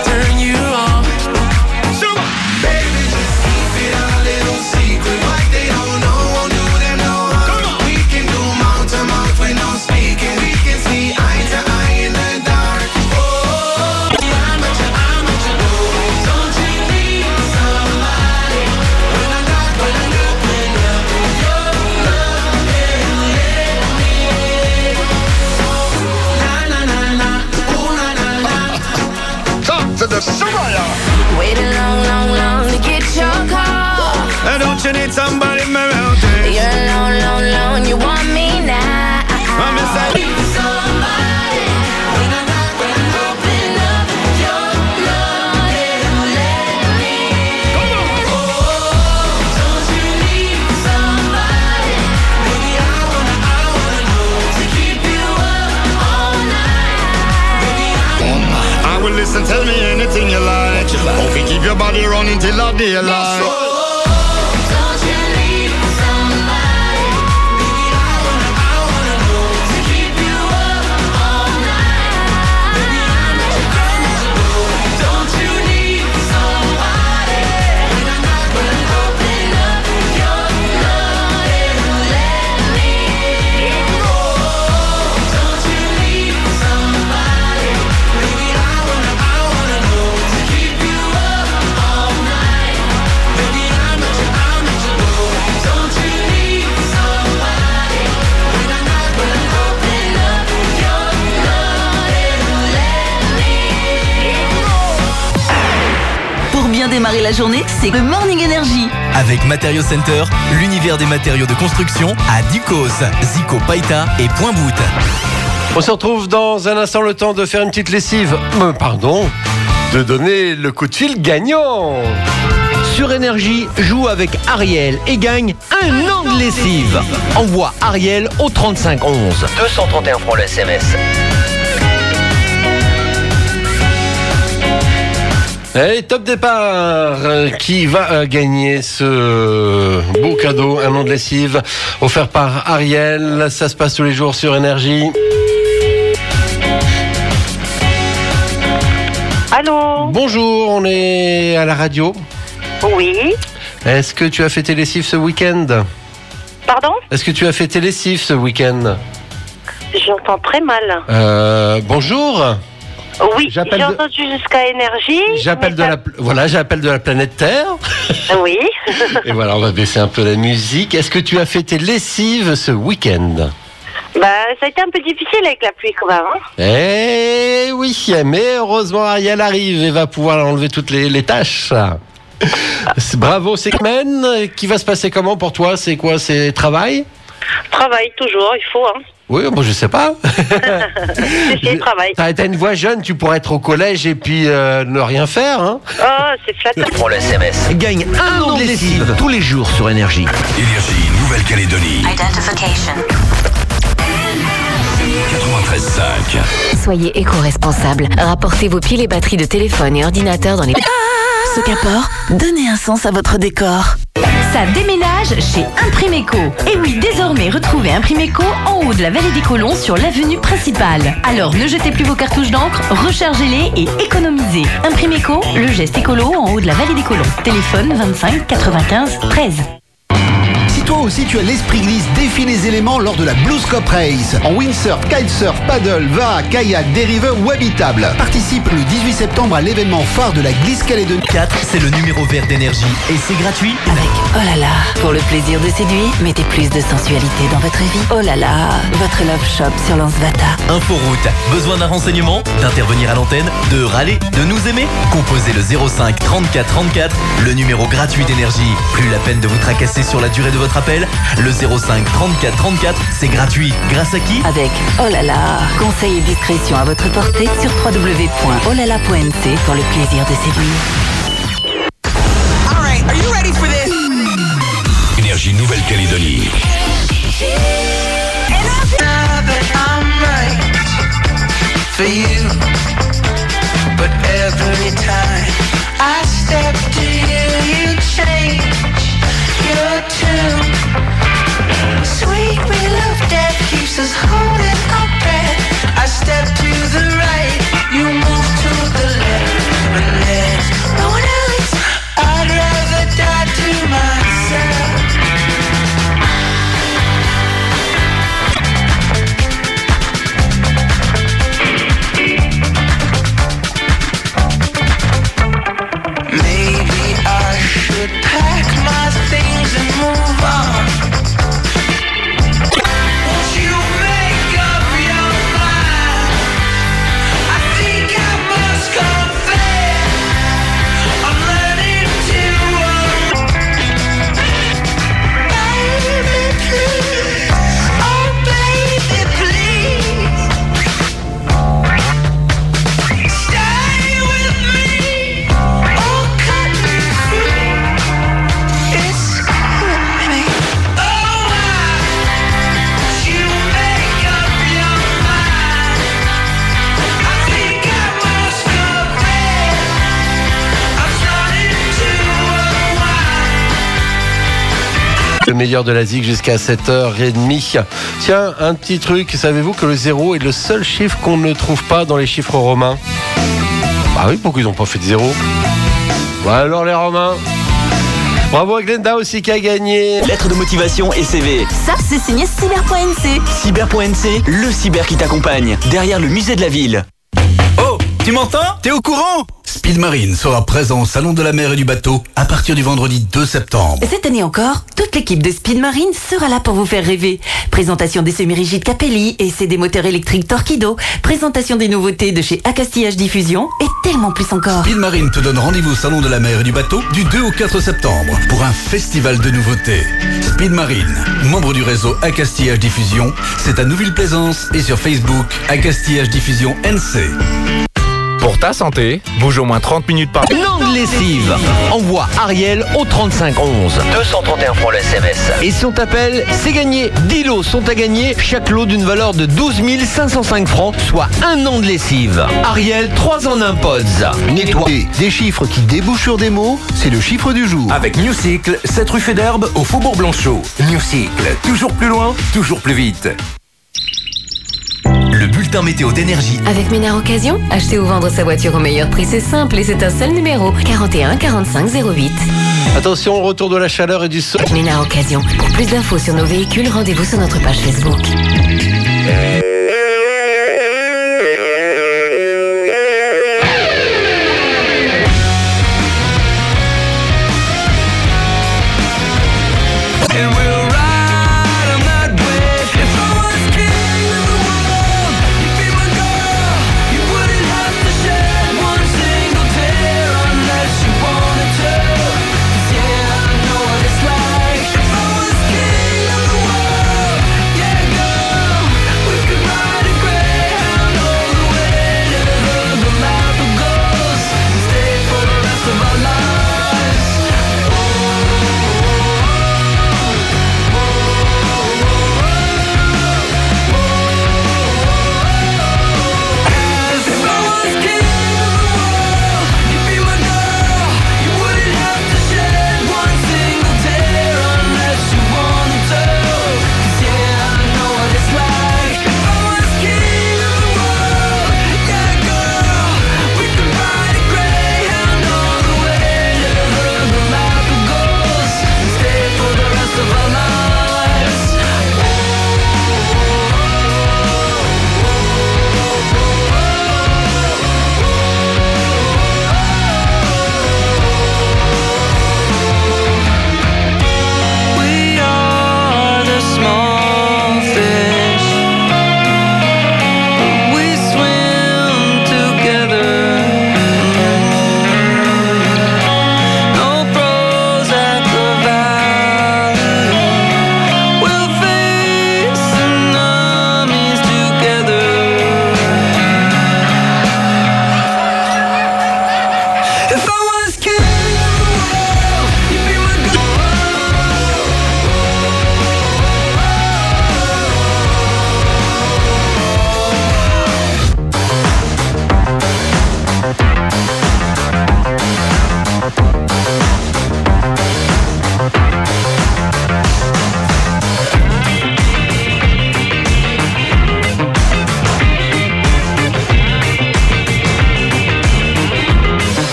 Waiting long to get your call. Don't you need somebody around you? You're alone, you want me now. I'm inside. Somebody, when I knock, when I open up your love, let me in. Oh, don't you need somebody? Baby, I wanna know to keep you up all night. Baby, I will listen, tell me anything you like. Hope you keep your body running till the daylight. don't you need bien démarrer la journée, c'est le Morning Energy. Avec Material Center, l'univers des matériaux de construction à Ducos, Zico Païta et Point Bout. On se retrouve dans un instant, le temps de faire une petite lessive. De donner le coup de fil gagnant. Sur Énergie, joue avec Ariel et gagne un an de lessive. Envoie Ariel au 3511. 231 francs le SMS. Allez, top départ. Qui va gagner ce beau cadeau, un an de lessive offert par Ariel. Ça se passe tous les jours sur Énergie. Allô. Bonjour, on est à la radio. Oui. Est-ce que tu as fait tes lessives ce week-end? Pardon? Est-ce que tu as fait tes lessives ce week-end? J'entends très mal. Bonjour. Oui, j'ai entendu jusqu'à Énergie. J'appelle de la planète Terre. Oui. Et voilà, on va baisser un peu la musique. Est-ce que tu as fait tes lessives ce week-end? Ça a été un peu difficile avec la pluie quand même. Eh oui, mais heureusement Ariel arrive et va pouvoir enlever toutes les tâches. Bravo, c'est Carmen. Qui va se passer comment pour toi? C'est quoi? C'est travail? Travail, toujours, il faut. Oui, bon, je sais pas. C'est travail. T'as une voix jeune, tu pourrais être au collège et puis ne rien faire. Oh, c'est flatteur. Pour le SMS. Gagne un an de lessive tous les jours sur Énergie. Énergie, Nouvelle-Calédonie. Identification. 93.5. Soyez éco-responsable. Rapportez vos piles et batteries de téléphone et ordinateurs dans les... Socaport, donnez un sens à votre décor. Ça déménage chez Imprimeco. Et oui, désormais, retrouvez Imprimeco en haut de la vallée des Colons sur l'avenue principale. Alors ne jetez plus vos cartouches d'encre, rechargez-les et économisez. Imprimeco, le geste écolo en haut de la vallée des Colons. Téléphone 25 95 13. Si toi aussi tu as l'esprit glisse, défie les éléments lors de la Blue Scope Race. En windsurf, kitesurf, paddle, va, kayak, dériveur ou habitable. Participe le 18 septembre à l'événement phare de la Glisse Calédonie. 4, c'est le numéro vert d'Énergie et c'est gratuit. Avec oh là là, pour le plaisir de séduire, mettez plus de sensualité dans votre vie. Oh là là, votre love shop sur Lansvata. Inforoute, besoin d'un renseignement, d'intervenir à l'antenne, de râler, de nous aimer? Composez le 05 34 34, le numéro gratuit d'Énergie. Plus la peine de vous tracasser sur la durée de votre appel. Le 05 34 34, c'est gratuit. Grâce à qui? Avec oh là là, conseils et discrétion à votre portée sur www.olala.nc pour le plaisir de séduire. Alright, are you ready for this? Énergie Nouvelle-Calédonie. For you, but every time I step to you, you change your tune. Sweet real of death keeps us holding our breath. I step to the right, you move to the left, and there's no one else. I'd rather die to myself. Pack my things and move on. Won't you make up your mind? I think I must confess, I'm learning to baby, please, oh baby, please, stay with me, oh cut me free. It's killing me. Oh, why don't you make up your mind? I think I must confess, I'm starting to unwind. Le meilleur de la zig jusqu'à 7h30. Tiens, un petit truc, savez-vous que le 0 est le seul chiffre qu'on ne trouve pas dans les chiffres romains? Bah oui, pourquoi ils n'ont pas fait de 0? Bah alors les Romains. Bravo à Glenda aussi qui a gagné. Lettre de motivation et CV. Ça, c'est signé Cyber.nc. Cyber.nc, le cyber qui t'accompagne. Derrière le musée de la ville. Oh, Tu m'entends? T'es au courant? Speedmarine sera présent au Salon de la mer et du bateau à partir du vendredi 2 septembre. Cette année encore, toute l'équipe de Speedmarine sera là pour vous faire rêver. Présentation des semi-rigides Capelli, essai des moteurs électriques Torquido, présentation des nouveautés de chez Acastillage Diffusion et tellement plus encore. Speedmarine te donne rendez-vous au Salon de la mer et du bateau du 2 au 4 septembre pour un festival de nouveautés. Speedmarine, membre du réseau Acastillage Diffusion, c'est à Nouville-Plaisance et sur Facebook Acastillage Diffusion NC. Pour ta santé, bouge au moins 30 minutes par... Langue lessive. Envoie Ariel au 3511. 231 francs le SMS. Et si on t'appelle, c'est gagné. 10 lots sont à gagner, chaque lot d'une valeur de 12 505 francs, soit un an de lessive. Ariel, 3 en 1 pods. Nettoyer des chiffres qui débouchent sur des mots, c'est le chiffre du jour. Avec New Cycle, 7 rue Fédherbe au Faubourg Blanchot. New Cycle, toujours plus loin, toujours plus vite. Le bulletin météo d'énergie. Avec Ménard Occasion, acheter ou vendre sa voiture au meilleur prix, c'est simple et c'est un seul numéro. 41 45 08. Attention, retour de la chaleur et du sol. Ménard Occasion. Pour plus d'infos sur nos véhicules, rendez-vous sur notre page Facebook.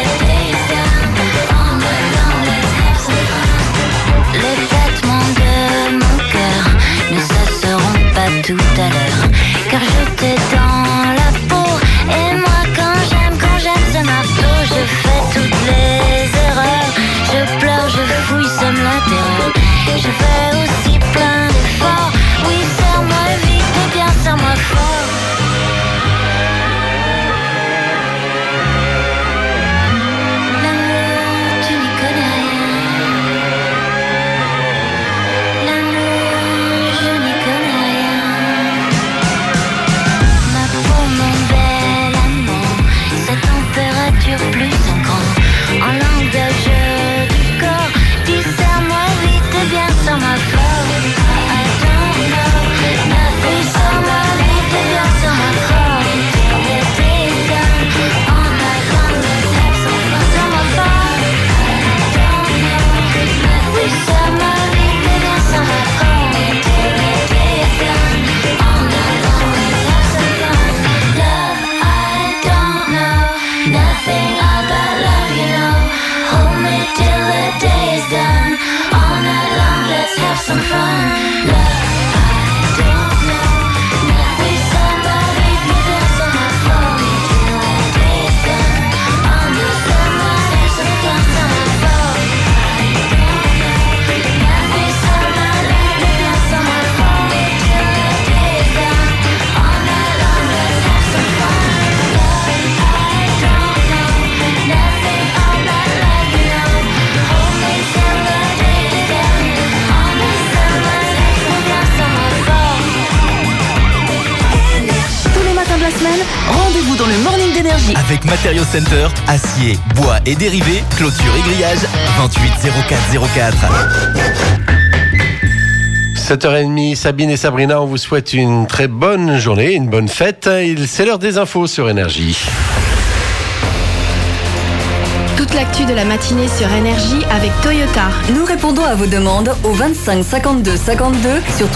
Les vêtements de some fun. Love, I don't know. Nothing, somebody who dance on my phone. Till the day's done. On the summer, have some fun on my phone. I don't know. Nothing, somebody who dance on my phone. Till the day's done. All night long, let's have some fun. Love, I don't know. Nothing all night like you know. Hold me till the day's done. On the summer, have some fun on my phone. Tous les matins de la semaine, rendez-vous dans le Morning d'Énergie. Avec Matériaux Center, acier, bois et dérivés, clôture et grillage, 28 04 04. 7h30, Sabine et Sabrina, on vous souhaite une très bonne journée, une bonne fête. C'est l'heure des infos sur Énergie. Toute l'actu de la matinée sur Énergie avec Toyota. Nous répondons à vos demandes au 25 52 52 sur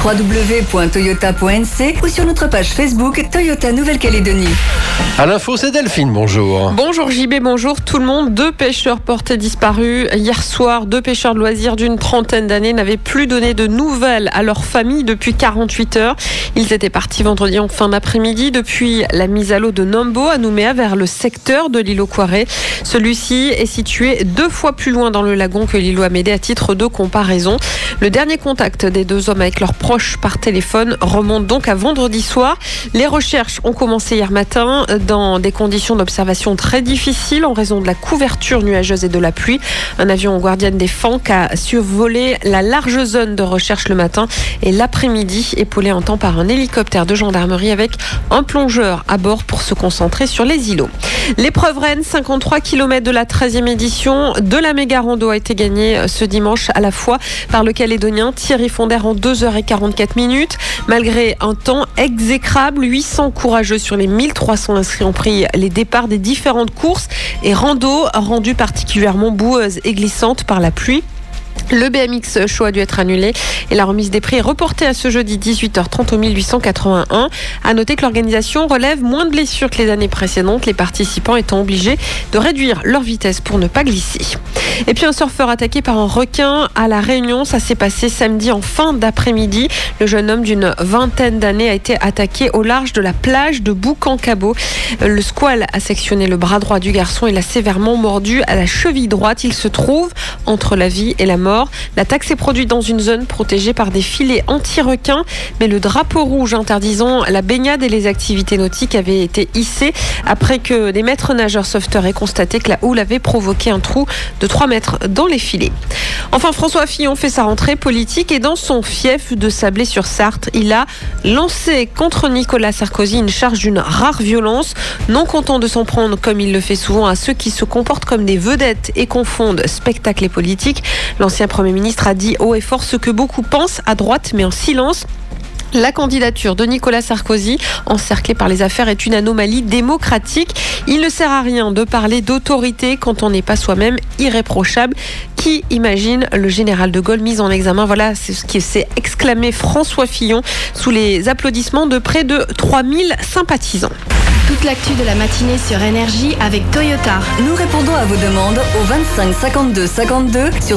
www.toyota.nc ou sur notre page Facebook Toyota Nouvelle-Calédonie. À l'info, c'est Delphine, bonjour. Bonjour JB, bonjour tout le monde. 2 pêcheurs portés disparus. Hier soir, 2 pêcheurs de loisirs d'une trentaine d'années n'avaient plus donné de nouvelles à leur famille depuis 48 heures. Ils étaient partis vendredi en fin d'après-midi depuis la mise à l'eau de Nombo à Nouméa vers le secteur de l'îlot Quarret. Celui-ci est situé 2 fois plus loin dans le lagon que l'îlot Amédée à titre de comparaison. Le dernier contact des 2 hommes avec leurs proches par téléphone remonte donc à vendredi soir. Les recherches ont commencé hier matin dans des conditions d'observation très difficiles en raison de la couverture nuageuse et de la pluie. Un avion Guardian des Fanques a survolé la large zone de recherche le matin et l'après-midi, épaulé en temps par un hélicoptère de gendarmerie avec un plongeur à bord pour se concentrer sur les îlots. L'épreuve Rennes, 53 km de la 13e édition de la méga rando a été gagnée ce dimanche à la fois par le Calédonien Thierry Fonder en 2h44 minutes. Malgré un temps exécrable, 800 courageux sur les 1300 inscrits ont pris les départs des différentes courses et rando rendues particulièrement boueuses et glissantes par la pluie. Le BMX Show a dû être annulé et la remise des prix est reportée à ce jeudi 18h30 au 1881. À noter que l'organisation relève moins de blessures que les années précédentes, les participants étant obligés de réduire leur vitesse pour ne pas glisser. Et puis un surfeur attaqué par un requin à La Réunion, ça s'est passé samedi en fin d'après-midi. Le jeune homme d'une vingtaine d'années a été attaqué au large de la plage de Boucancabo. Le squale a sectionné le bras droit du garçon et l'a sévèrement mordu à la cheville droite. Il se trouve entre la vie et la mort. L'attaque s'est produite dans une zone protégée par des filets anti-requins, mais le drapeau rouge interdisant la baignade et les activités nautiques avait été hissé après que des maîtres nageurs sauveteurs aient constaté que la houle avait provoqué un trou de 3 mètres dans les filets. Enfin, François Fillon fait sa rentrée politique et dans son fief de Sablé-sur-Sarthe, il a lancé contre Nicolas Sarkozy une charge d'une rare violence, non content de s'en prendre comme il le fait souvent à ceux qui se comportent comme des vedettes et confondent spectacle et politique. L'ancien Premier ministre a dit haut et fort ce que beaucoup pensent à droite mais en silence. La candidature de Nicolas Sarkozy, encerclée par les affaires, est une anomalie démocratique. Il ne sert à rien de parler d'autorité quand on n'est pas soi-même irréprochable. Qui imagine le général de Gaulle mis en examen? Voilà, c'est ce qui s'est exclamé François Fillon sous les applaudissements de près de 3000 sympathisants. Toute l'actu de la matinée sur Énergie avec Toyota. Nous répondons à vos demandes au 25 52 52 sur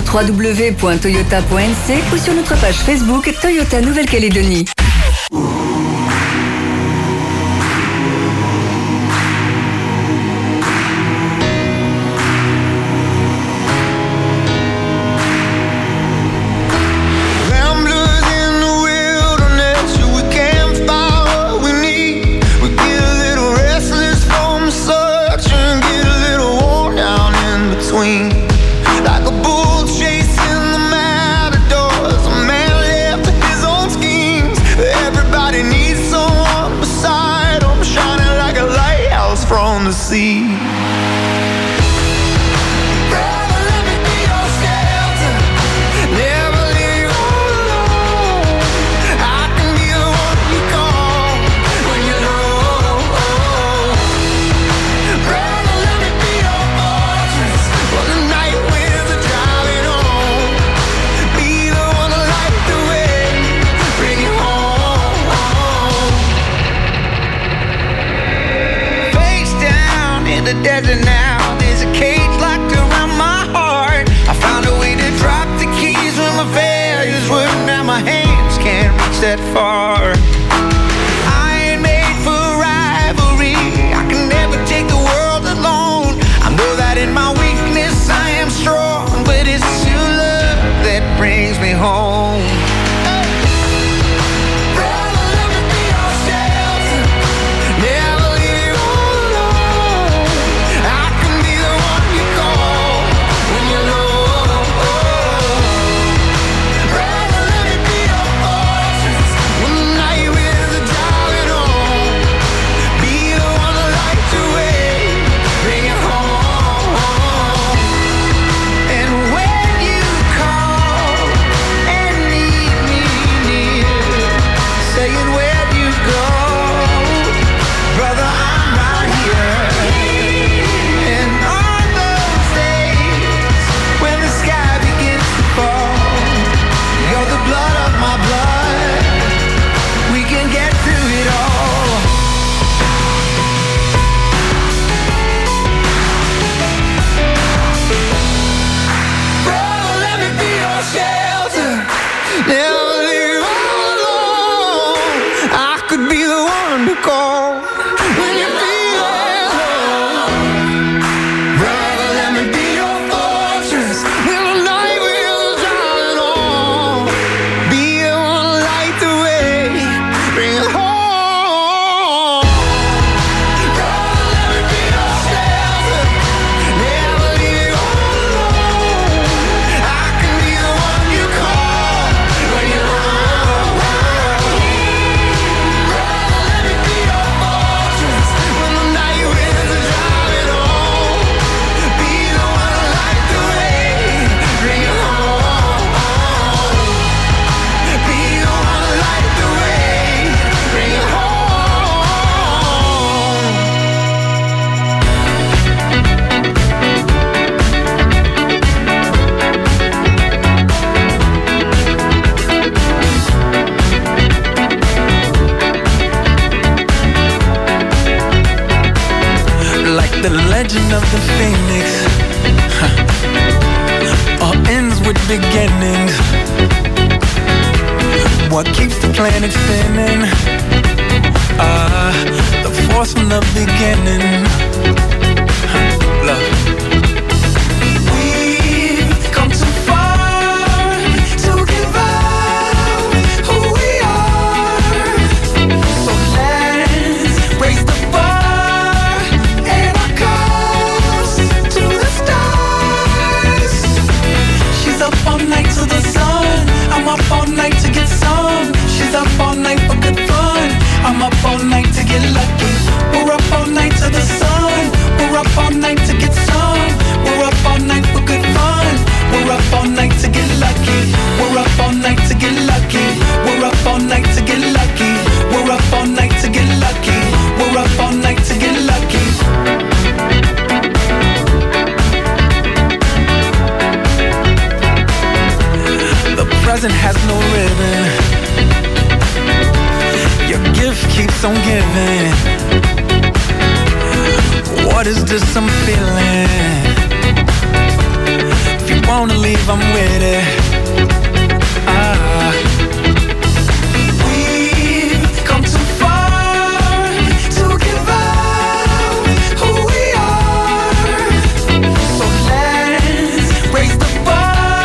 www.toyota.nc ou sur notre page Facebook Toyota Nouvelle-Calédonie. Like a bull chasing the matadors, a man left to his own schemes. Everybody needs someone beside him, shining like a lighthouse from the sea. Brother, let me be your shelter, never leave you all alone. I can be the one you call when you're low. Brother, let me be your fortress when the night winds are driving on. Be the one to light the way, bring you home. Face down in the that far. I ain't made for rivalry. I can never take the world alone. I know that in my weakness I am strong, but it's your love that brings me home. The legend of the phoenix all ends with beginnings. What keeps the planet spinning? The force from the beginning. Love. We've come too far to give up who we are. So let's raise the bar. All night to the sun. I'm up all night to get some. She's up all night for good fun. I'm up all night to get lucky. We're up all night to the sun. We're up all night to get some. We're up all night for good fun. We're up all night to get lucky. We're up all night to get lucky. We're up all night to get lucky. We're up all night to get lucky. We're up all night to get lucky. Present has no ribbon. Your gift keeps on giving. What is this I'm feeling? If you wanna leave, I'm with it. We've come too far to give up who we are. So let's raise the bar.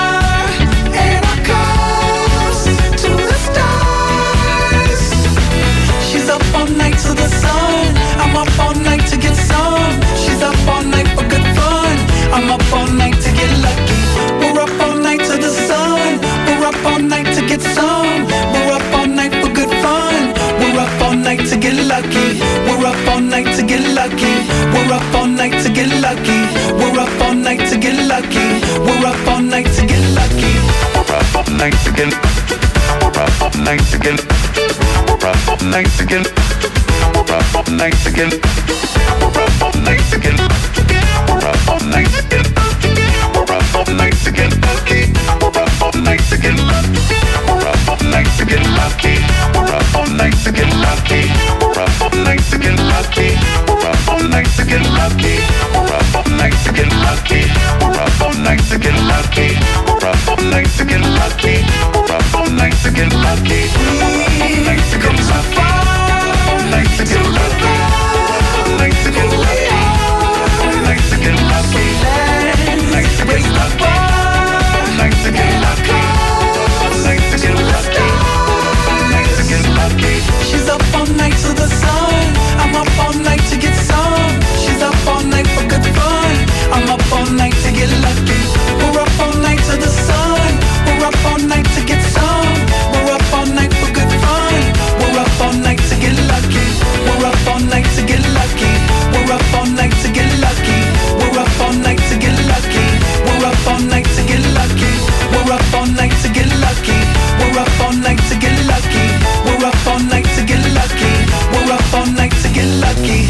To the sun, I'm up all night to get some. She's up all night for good fun. I'm up all night to get lucky. We're up all night to the sun. We're up all night to get some. We're up all night for good fun. We're up all night to get lucky. We're up all night to get lucky. We're up all night to get lucky. We're up all night to get lucky. We're up all night to get lucky. We're up all night to get. We're up all night to get. We're up all night to get. We're up all night to get. We're up all night to get. We're up all night to get. We're up all night to get lucky. We're up all night to get lucky. We're up all night to get lucky. We're up all night to get lucky. We're up all night to get lucky. We're up all night to get lucky. We're up all night to get lucky. We're up all night to get lucky. We're up all night to get lucky. We're up all night to get lucky. Like to come so far, like to get lucky. Like to get lucky. Like to get lucky. Like to get lucky. Like to get lucky. Like to get lucky. Like to get lucky. She's up all night to the sun. I'm up all night to get some. She's up all night for good fun. I'm up all night to get lucky. We're up all night to the sun. We're up all night to get some. We're up all night for good fun. We're up all night to get lucky. We're up all night to get lucky. We're up all night to get lucky. We're up all night to get lucky. We're up all night to get lucky. We're up all night to get lucky. We're up all night to get lucky. We're up all night to get lucky. We're up all night to get lucky.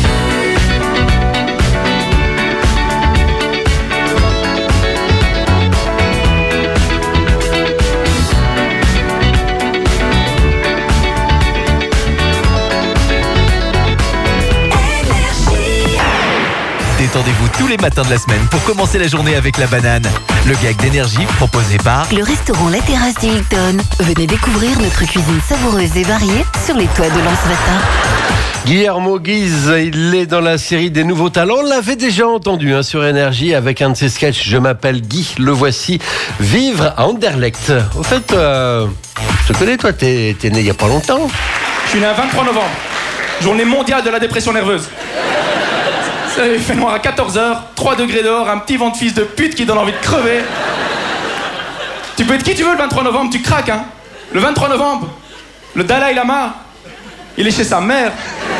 Détendez-vous tous les matins de la semaine pour commencer la journée avec la banane. Le gag d'énergie proposé par Le restaurant La Terrasse du Hilton. Venez découvrir notre cuisine savoureuse et variée sur les toits de Lens-Vatin. Guillermo Guise, il est dans la série des nouveaux talents. On l'avait déjà entendu sur Énergie avec un de ses sketchs. Je m'appelle Guy, le voici, vivre à Anderlecht. Au fait, je te connais, toi, t'es né il n'y a pas longtemps. Je suis né un 23 novembre, journée mondiale de la dépression nerveuse. Il fait noir à 14h, 3 degrés dehors, un petit vent de fils de pute qui donne envie de crever. Tu peux être qui tu veux le 23 novembre, tu craques, hein. Le 23 novembre, le Dalai Lama, il est chez sa mère,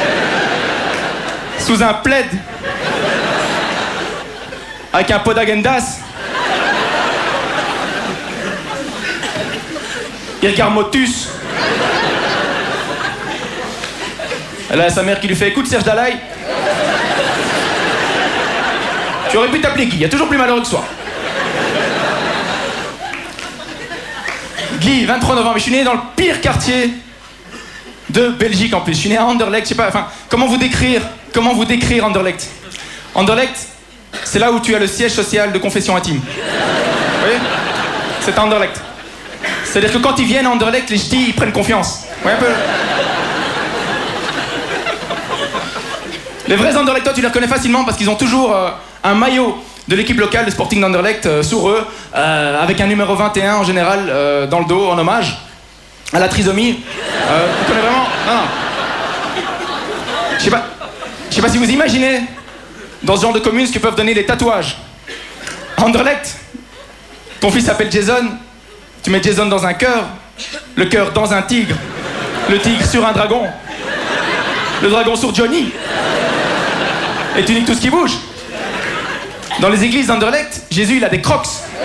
sous un plaid, avec un pot d'agendas. Il regarde Motus. Elle a sa mère qui lui fait « Écoute Serge Dalai, tu aurais pu t'appeler Guy, il y a toujours plus malheureux que soi. » Guy, 23 novembre, je suis né dans le pire quartier de Belgique en plus. Je suis né à Anderlecht, je sais pas, enfin, comment vous décrire Anderlecht? Anderlecht, c'est là où tu as le siège social de confession intime. Vous voyez? C'est à Anderlecht. C'est-à-dire que quand ils viennent à Anderlecht, les ch'tis, ils prennent confiance. Vous voyez un peu? Les vrais Anderlechtois, tu les reconnais facilement parce qu'ils ont toujours un maillot de l'équipe locale de Sporting d'Anderlecht sur eux, avec un numéro 21 en général dans le dos, en hommage à la trisomie. Vous connaissez vraiment? Non. Je sais pas si vous imaginez dans ce genre de commune ce que peuvent donner les tatouages. Anderlecht, ton fils s'appelle Jason, tu mets Jason dans un cœur, le cœur dans un tigre, le tigre sur un dragon, le dragon sur Johnny. Et tu niques tout ce qui bouge. Dans les églises d'Anderlecht, Jésus, il a des crocs.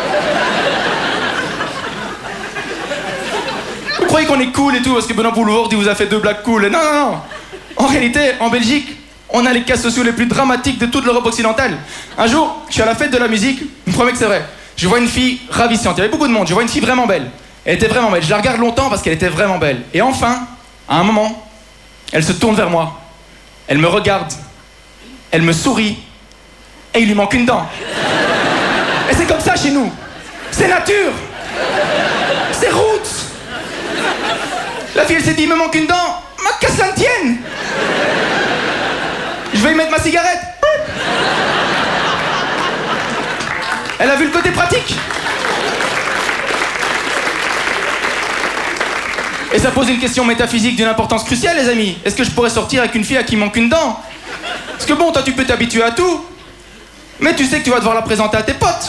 Vous croyez qu'on est cool et tout parce que Benoît Poulvord, il vous a fait 2 blagues cool. Non. En réalité, en Belgique, on a les cas sociaux les plus dramatiques de toute l'Europe occidentale. Un jour, je suis à la fête de la musique, je me promets que c'est vrai. Je vois une fille ravissante, il y avait beaucoup de monde, je vois une fille vraiment belle. Elle était vraiment belle, je la regarde longtemps parce qu'elle était vraiment belle. Et enfin, à un moment, elle se tourne vers moi. Elle me regarde. Elle me sourit et il lui manque une dent. Et c'est comme ça chez nous. C'est nature. C'est roots. La fille, elle s'est dit, il me manque une dent. Ma qu'à cela ne tienne. Je vais y mettre ma cigarette. Elle a vu le côté pratique. Et ça pose une question métaphysique d'une importance cruciale, les amis. Est-ce que je pourrais sortir avec une fille à qui manque une dent? Parce que bon, toi tu peux t'habituer à tout, mais tu sais que tu vas devoir la présenter à tes potes.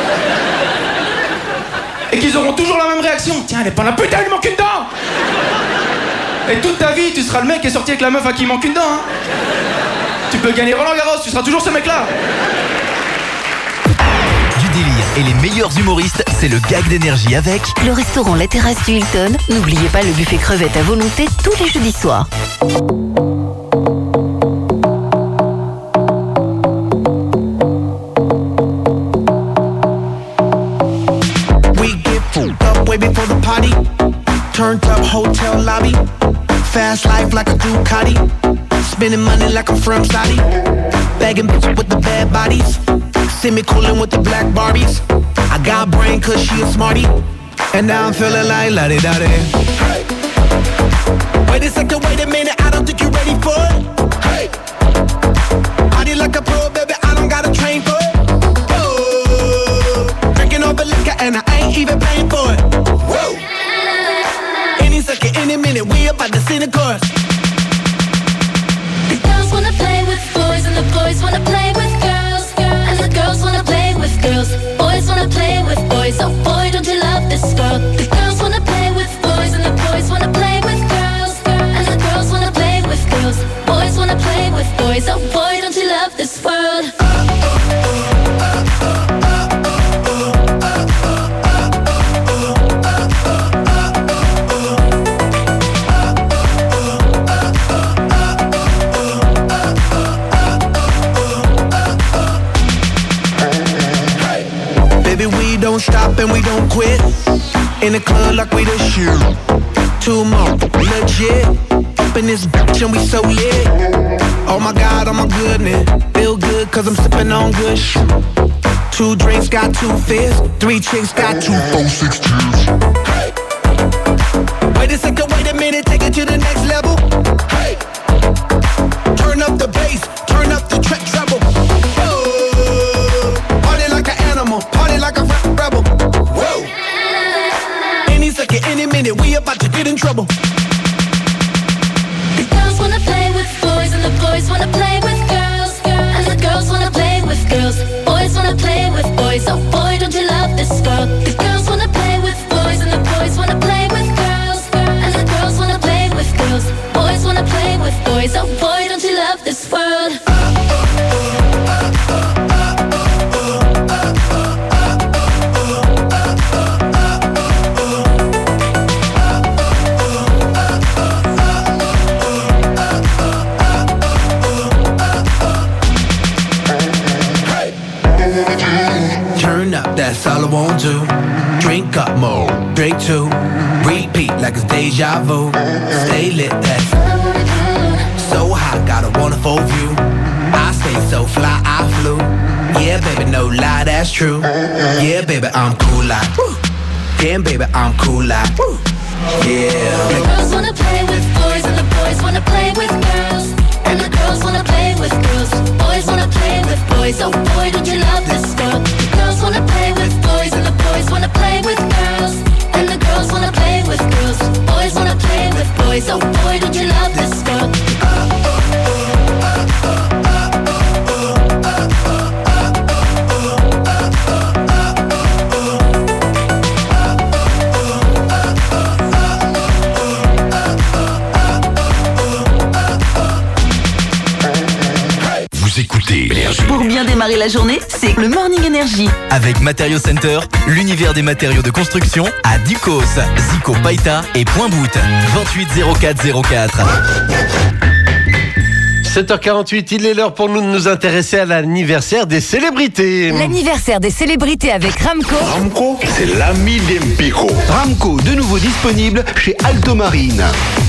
Et qu'ils auront toujours la même réaction. Tiens, elle est pas la putain, elle lui manque une dent. Et toute ta vie, tu seras le mec qui est sorti avec la meuf à qui il manque une dent. Hein. Tu peux gagner Roland Garros, tu seras toujours ce mec-là. Du délire et les meilleurs humoristes, c'est le gag d'énergie avec Le restaurant La Terrasse du Hilton. N'oubliez pas le buffet crevettes à volonté tous les jeudis soirs. Way before the party, turned up hotel lobby, fast life like a Ducati, spending money like I'm from Saudi, bagging bitches with the bad bodies, semi-coolin' with the black Barbies. I got brain cause she a smarty, and now I'm feeling like la-di-da-di. Wait a second, wait a minute, I don't think you're ready for it. Hey. Body like a pro, baby, I don't gotta train for it. Whoa. Drinking all the liquor and I ain't even paying for it. Whoa. Any second, any minute, we about to see the chorus. The girls wanna play with boys and the boys wanna play with girls. And the girls wanna play with girls. Boys wanna play with boys. Oh boy, don't you love this world? The girls wanna play with boys and the boys wanna play with girls. And the girls wanna play with girls. Boys wanna play with boys. Oh boy, don't you love this world? Baby, we don't stop and we don't quit. In the club like we the shit. 2 more, legit. Up in this bitch and we so lit. Oh my God, oh my goodness. Feel good cause I'm sipping on good shit. 2 drinks got 2 fists. 3 chicks got 2, 4, 6 cheers. Hey. Wait a second, wait a minute, take it to the next level. Hey. Turn up the bass, turn up the track treble. Party like an animal, party like a rebel. Whoa. Any second, any minute, we about to get in trouble. The girls wanna play with boys and the boys wanna play with girls. And the girls wanna play with girls. Boys wanna play with boys. Oh boy, don't you love this world? The girls wanna play with boys and the boys wanna play with girls. And the girls wanna play with girls. Boys wanna play with boys. Oh boy, don't you love this world? Turn up, that's all I want to. Drink up more, drink 2. Repeat like it's deja vu. Stay lit, that's so hot, got a wonderful view. I stay so fly, I flew. Yeah, baby, no lie, that's true. Yeah, baby, I'm cool like. Damn, baby, I'm cool like. Yeah. The girls wanna play with boys and the boys wanna play with girls. And the girls wanna play with girls. Boys wanna play with boys. Oh boy, don't you love this world? The girls wanna play with boys and the boys wanna play with girls. And the girls wanna play with girls. Boys wanna play with boys. Oh boy, don't you love this world? Vous écoutez Énergie. Pour bien démarrer la journée, c'est le Morning Energy. Avec Matériaux Center, l'univers des matériaux de construction à Ducos, Zico Païta et Point Bout. 28 04 04. 7h48, il est l'heure pour nous de nous intéresser à l'anniversaire des célébrités. L'anniversaire des célébrités avec Ramco. Ramco, c'est l'ami d'Empico. Ramco, de nouveau disponible chez Alto Marine.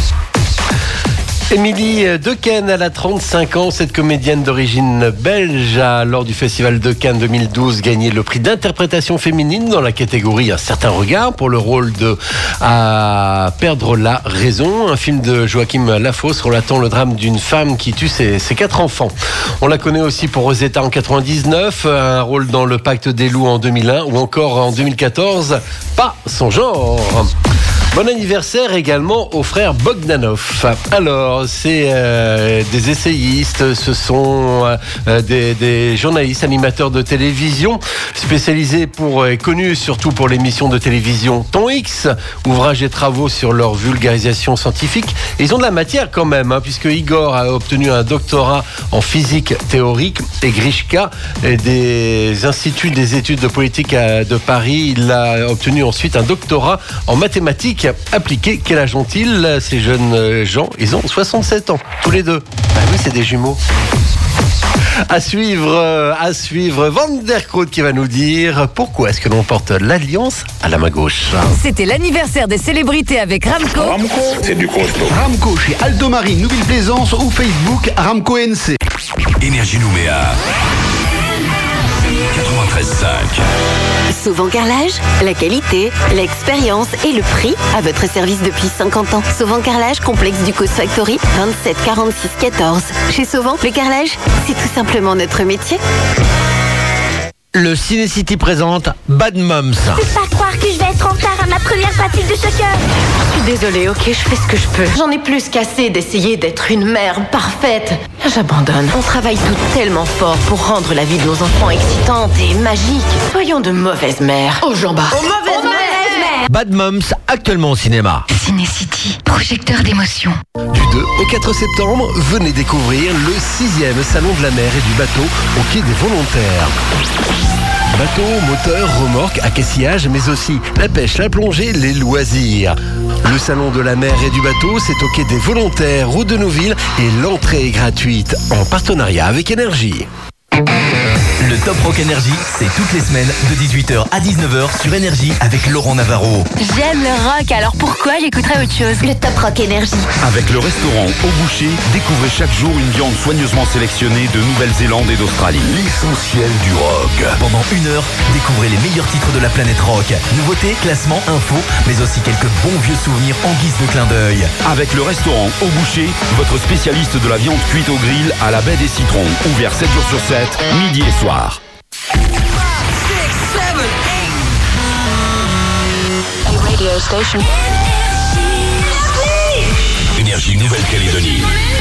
Émilie Dequesne, elle a 35 ans. Cette comédienne d'origine belge a, lors du Festival de Cannes 2012, gagné le prix d'interprétation féminine dans la catégorie Un certain regard pour le rôle de À perdre la raison, un film de Joachim Lafosse relatant le drame d'une femme qui tue ses 4 enfants. On la connaît aussi pour Rosetta en 99, un rôle dans Le Pacte des loups en 2001 ou encore en 2014, Pas son genre. Bon anniversaire également au frère Bogdanov. Alors, c'est des essayistes, ce sont des journalistes, animateurs de télévision, spécialisés et connus surtout pour l'émission de télévision Temps X, ouvrages et travaux sur leur vulgarisation scientifique. Ils ont de la matière quand même, puisque Igor a obtenu un doctorat en physique théorique et Grishka des instituts des études de politique de Paris. Il a obtenu ensuite un doctorat en mathématiques appliquées. Quel âge ont-ils, ces jeunes gens? Ils ont 67 ans, tous les deux. Ah oui, c'est des jumeaux. À suivre Van der Kroot qui va nous dire pourquoi est-ce que l'on porte l'alliance à la main gauche. C'était l'anniversaire des célébrités avec Ramco. Ramco, c'est du costaud. Ramco chez Alto Marine, Nouvelle-Plaisance ou Facebook Ramco NC. Énergie Nouméa. 92. 93.5. Sauvant Carrelage, la qualité, l'expérience et le prix à votre service depuis 50 ans. Sauvant Carrelage, complexe du Cause Factory, 27 46 14. Chez Sauvant, le carrelage, c'est tout simplement notre métier. Le Ciné-City présente Bad Moms. Je peux pas croire que je vais être en retard à ma première pratique de soccer. Je suis désolée, ok, je fais ce que je peux. J'en ai plus qu'assez d'essayer d'être une mère parfaite. J'abandonne. On travaille toutes tellement fort pour rendre la vie de nos enfants excitante et magique. Soyons de mauvaises mères. Au jambes bas. Aux mauvaises mères. Bad Moms, actuellement au cinéma. Ciné-City, projecteur d'émotion. Du 2 au 4 septembre, venez découvrir le 6e Salon de la mer et du bateau au Quai des Volontaires. Bateau, moteur, remorque, accastillage, mais aussi la pêche, la plongée, les loisirs. Le Salon de la mer et du bateau, c'est au Quai des Volontaires, route de Nouville, et l'entrée est gratuite, en partenariat avec Énergie. Le Top Rock Énergie, c'est toutes les semaines de 18h à 19h sur Énergie avec Laurent Navarro. J'aime le rock, alors pourquoi j'écouterais autre chose? Le Top Rock Énergie. Avec le restaurant Au Boucher, découvrez chaque jour une viande soigneusement sélectionnée de Nouvelle-Zélande et d'Australie. L'essentiel du rock. Pendant 1 heure, découvrez les meilleurs titres de la planète rock. Nouveautés, classements, infos, mais aussi quelques bons vieux souvenirs en guise de clin d'œil. Avec le restaurant Au Boucher, votre spécialiste de la viande cuite au grill à la baie des citrons. Ouvert 7 jours sur 7, midi et soir. Radio station. Énergie Nouvelle-Calédonie.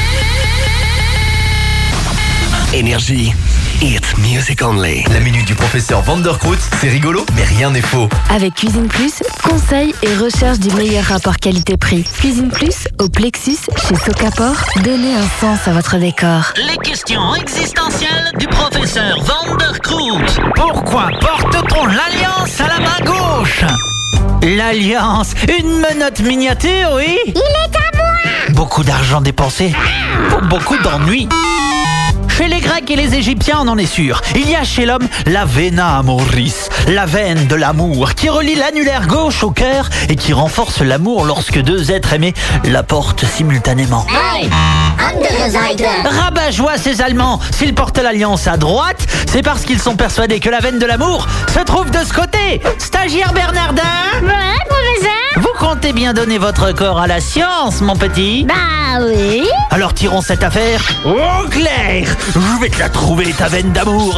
Énergie. It's music only. La minute du professeur Vanderkroot, c'est rigolo, mais rien n'est faux. Avec Cuisine Plus, conseil et recherche du meilleur rapport qualité-prix. Cuisine Plus, au Plexus, chez Socapor, donnez un sens à votre décor. Les questions existentielles du professeur Vanderkroot. Pourquoi porte-t-on l'alliance à la main gauche? L'alliance, une menotte miniature, oui? Il est à moi! Beaucoup d'argent dépensé pour beaucoup d'ennuis. Chez les Grecs et les Égyptiens, on en est sûr. Il y a chez l'homme la vena amoris, la veine de l'amour, qui relie l'annulaire gauche au cœur et qui renforce l'amour lorsque deux êtres aimés la portent simultanément. Hey, andere Seite. Rabat-joie ces Allemands. S'ils portent l'alliance à droite, c'est parce qu'ils sont persuadés que la veine de l'amour se trouve de ce côté. Stagiaire Bernardin? Ouais, professeur? Vous comptez bien donner votre corps à la science, mon petit? Bah oui. Alors tirons cette affaire au clair. Je vais te la trouver, ta veine d'amour.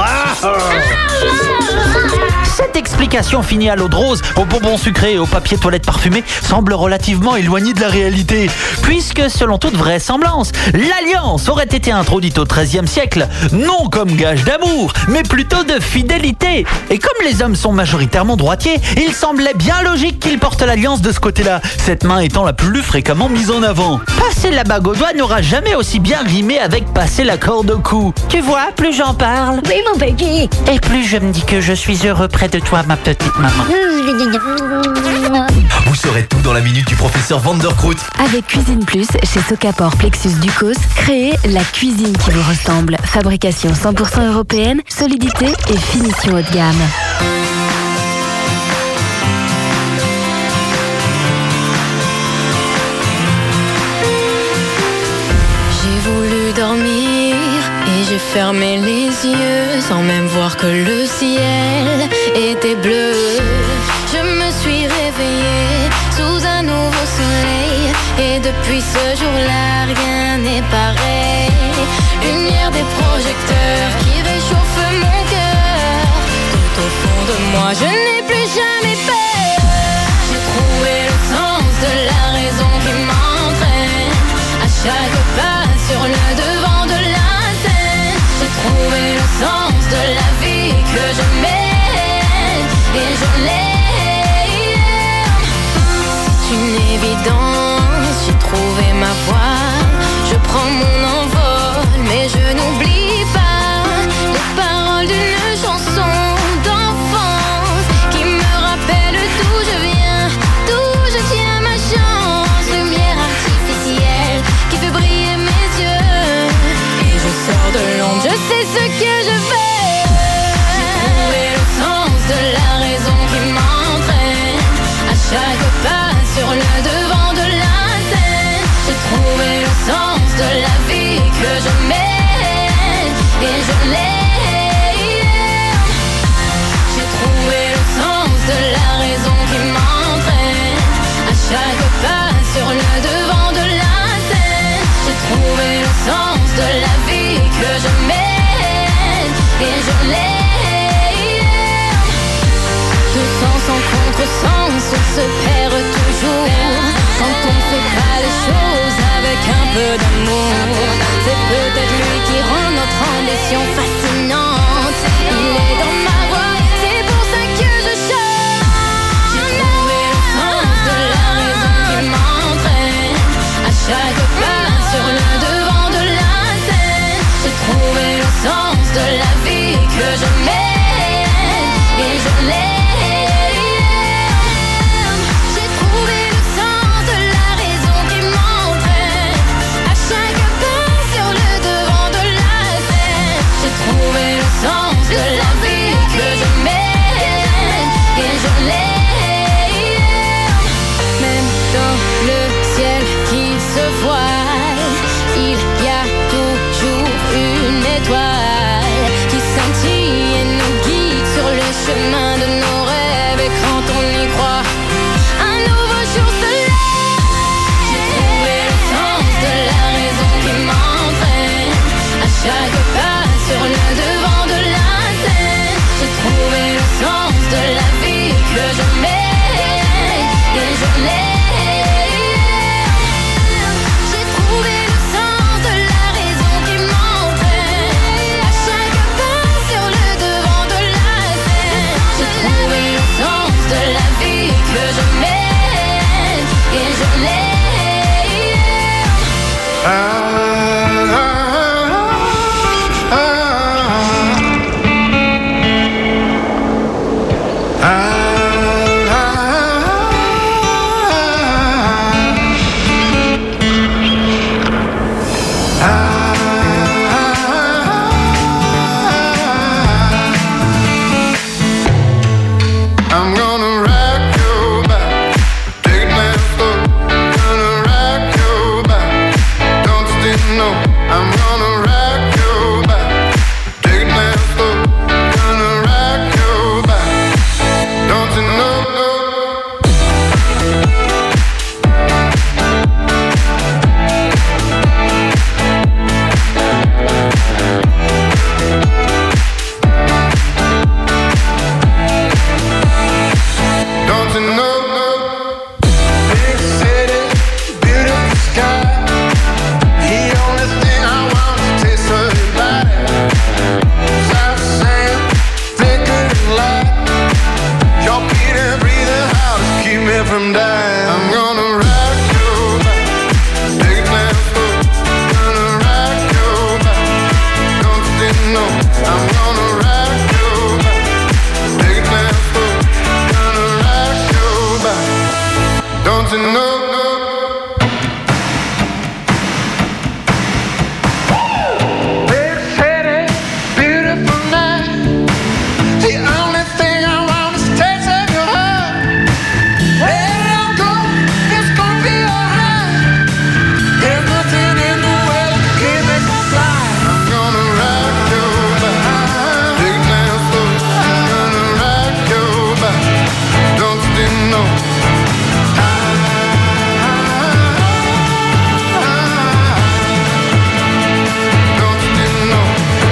Cette explication finie à l'eau de rose, aux bonbons sucrés et au papier toilette parfumé semble relativement éloignée de la réalité. Puisque, selon toute vraisemblance, l'alliance aurait été introduite au XIIIe siècle, non comme gage d'amour, mais plutôt de fidélité. Et comme les hommes sont majoritairement droitiers, il semblait bien logique qu'ils portent l'alliance de ce côté-là, cette main étant la plus fréquemment mise en avant. Passer la bague au doigt n'aura jamais aussi bien rimé avec passer la corde au cou. Tu vois, plus j'en parle, Oui, mon petit. et plus je me dis que je suis heureux près de toi, ma petite maman. Vous saurez tout dans la minute du professeur Vanderkroot. Avec Cuisine Plus, chez Socapor Plexus Ducos, créez la cuisine qui vous ressemble. Fabrication 100% européenne, solidité et finition haut de gamme. J'ai voulu dormir et j'ai fermé les yeux sans même voir que le ciel était bleu. Je me suis réveillée sous un nouveau soleil et depuis ce jour-là rien n'est pareil. Lumière des projecteurs qui réchauffe mon cœur. Tout au fond de moi je n'ai plus jamais peur. J'ai trouvé le sens de la raison qui m'entraîne à chaque pas sur le devant de la scène. J'ai trouvé le sens de la vie que je mène et je l'aime. C'est une évidence, j'ai trouvé ma voie. Je prends mon envol, mais je n'oublie pas les paroles d'une chanson d'enfance qui me rappelle d'où je viens, d'où je tiens ma chance. Lumière artificielle qui fait briller mes yeux et je sors de l'ombre, je sais ce que je veux. J'ai trouvé le sens de la raison qui m'entraîne à chaque pas sur le devant de la scène. J'ai trouvé le sens de la vie que je mène et je l'aime. peu d'amour. C'est peut-être lui qui rend notre ambition fascinante. Il est dans ma voix, c'est pour ça que je chante. J'ai trouvé le sens de la raison qui m'entraîne à chaque pas sur le devant de la scène. J'ai trouvé le sens de la vie que je mène et je l'aime. J'ai trouvé le sens de la raison qui m'entraîne à chaque pas sur le devant de la scène. J'ai trouvé le sens de la vie que je mène et je l'aime. Même dans le ciel qui se voile, il y a toujours une étoile qui scintille et nous guide sur le chemin de nos rêves. Et quand on y croit, un nouveau jour se lève. J'ai trouvé le sens de la raison qui m'entraîne à chaque pas sur le devant de la scène. J'ai trouvé le sens de la vie que je mène et je l'aime. J'ai trouvé le sens de la raison qui m'entraîne à chaque pas sur le devant de la scène. J'ai trouvé le sens de la vie que je mène et je l'aime. I'm gonna rock you back, take it nice slow. Gonna rock you back, don't you know? I'm gonna rock you back, take it nice slow. Gonna rock you back, don't you know? Don't you know? Big city, beautiful sky. The only thing I want is to taste of your body. South sand, flickering light. Your beating, breathing hard to keep me from dying. I'm gonna rock you back, take it nice slow. Gonna rock you back, don't you know? I'm gonna rock you back, take it nice slow. Gonna rock you back, don't you know? Big city, beautiful night. The only thing I want is to taste of your heart. Where I go, it's gonna be alright. There's nothing in the world that can make me fly. I'm gonna rock you back, take it nice slow. Gonna rock you back, don't you know? Don't you know?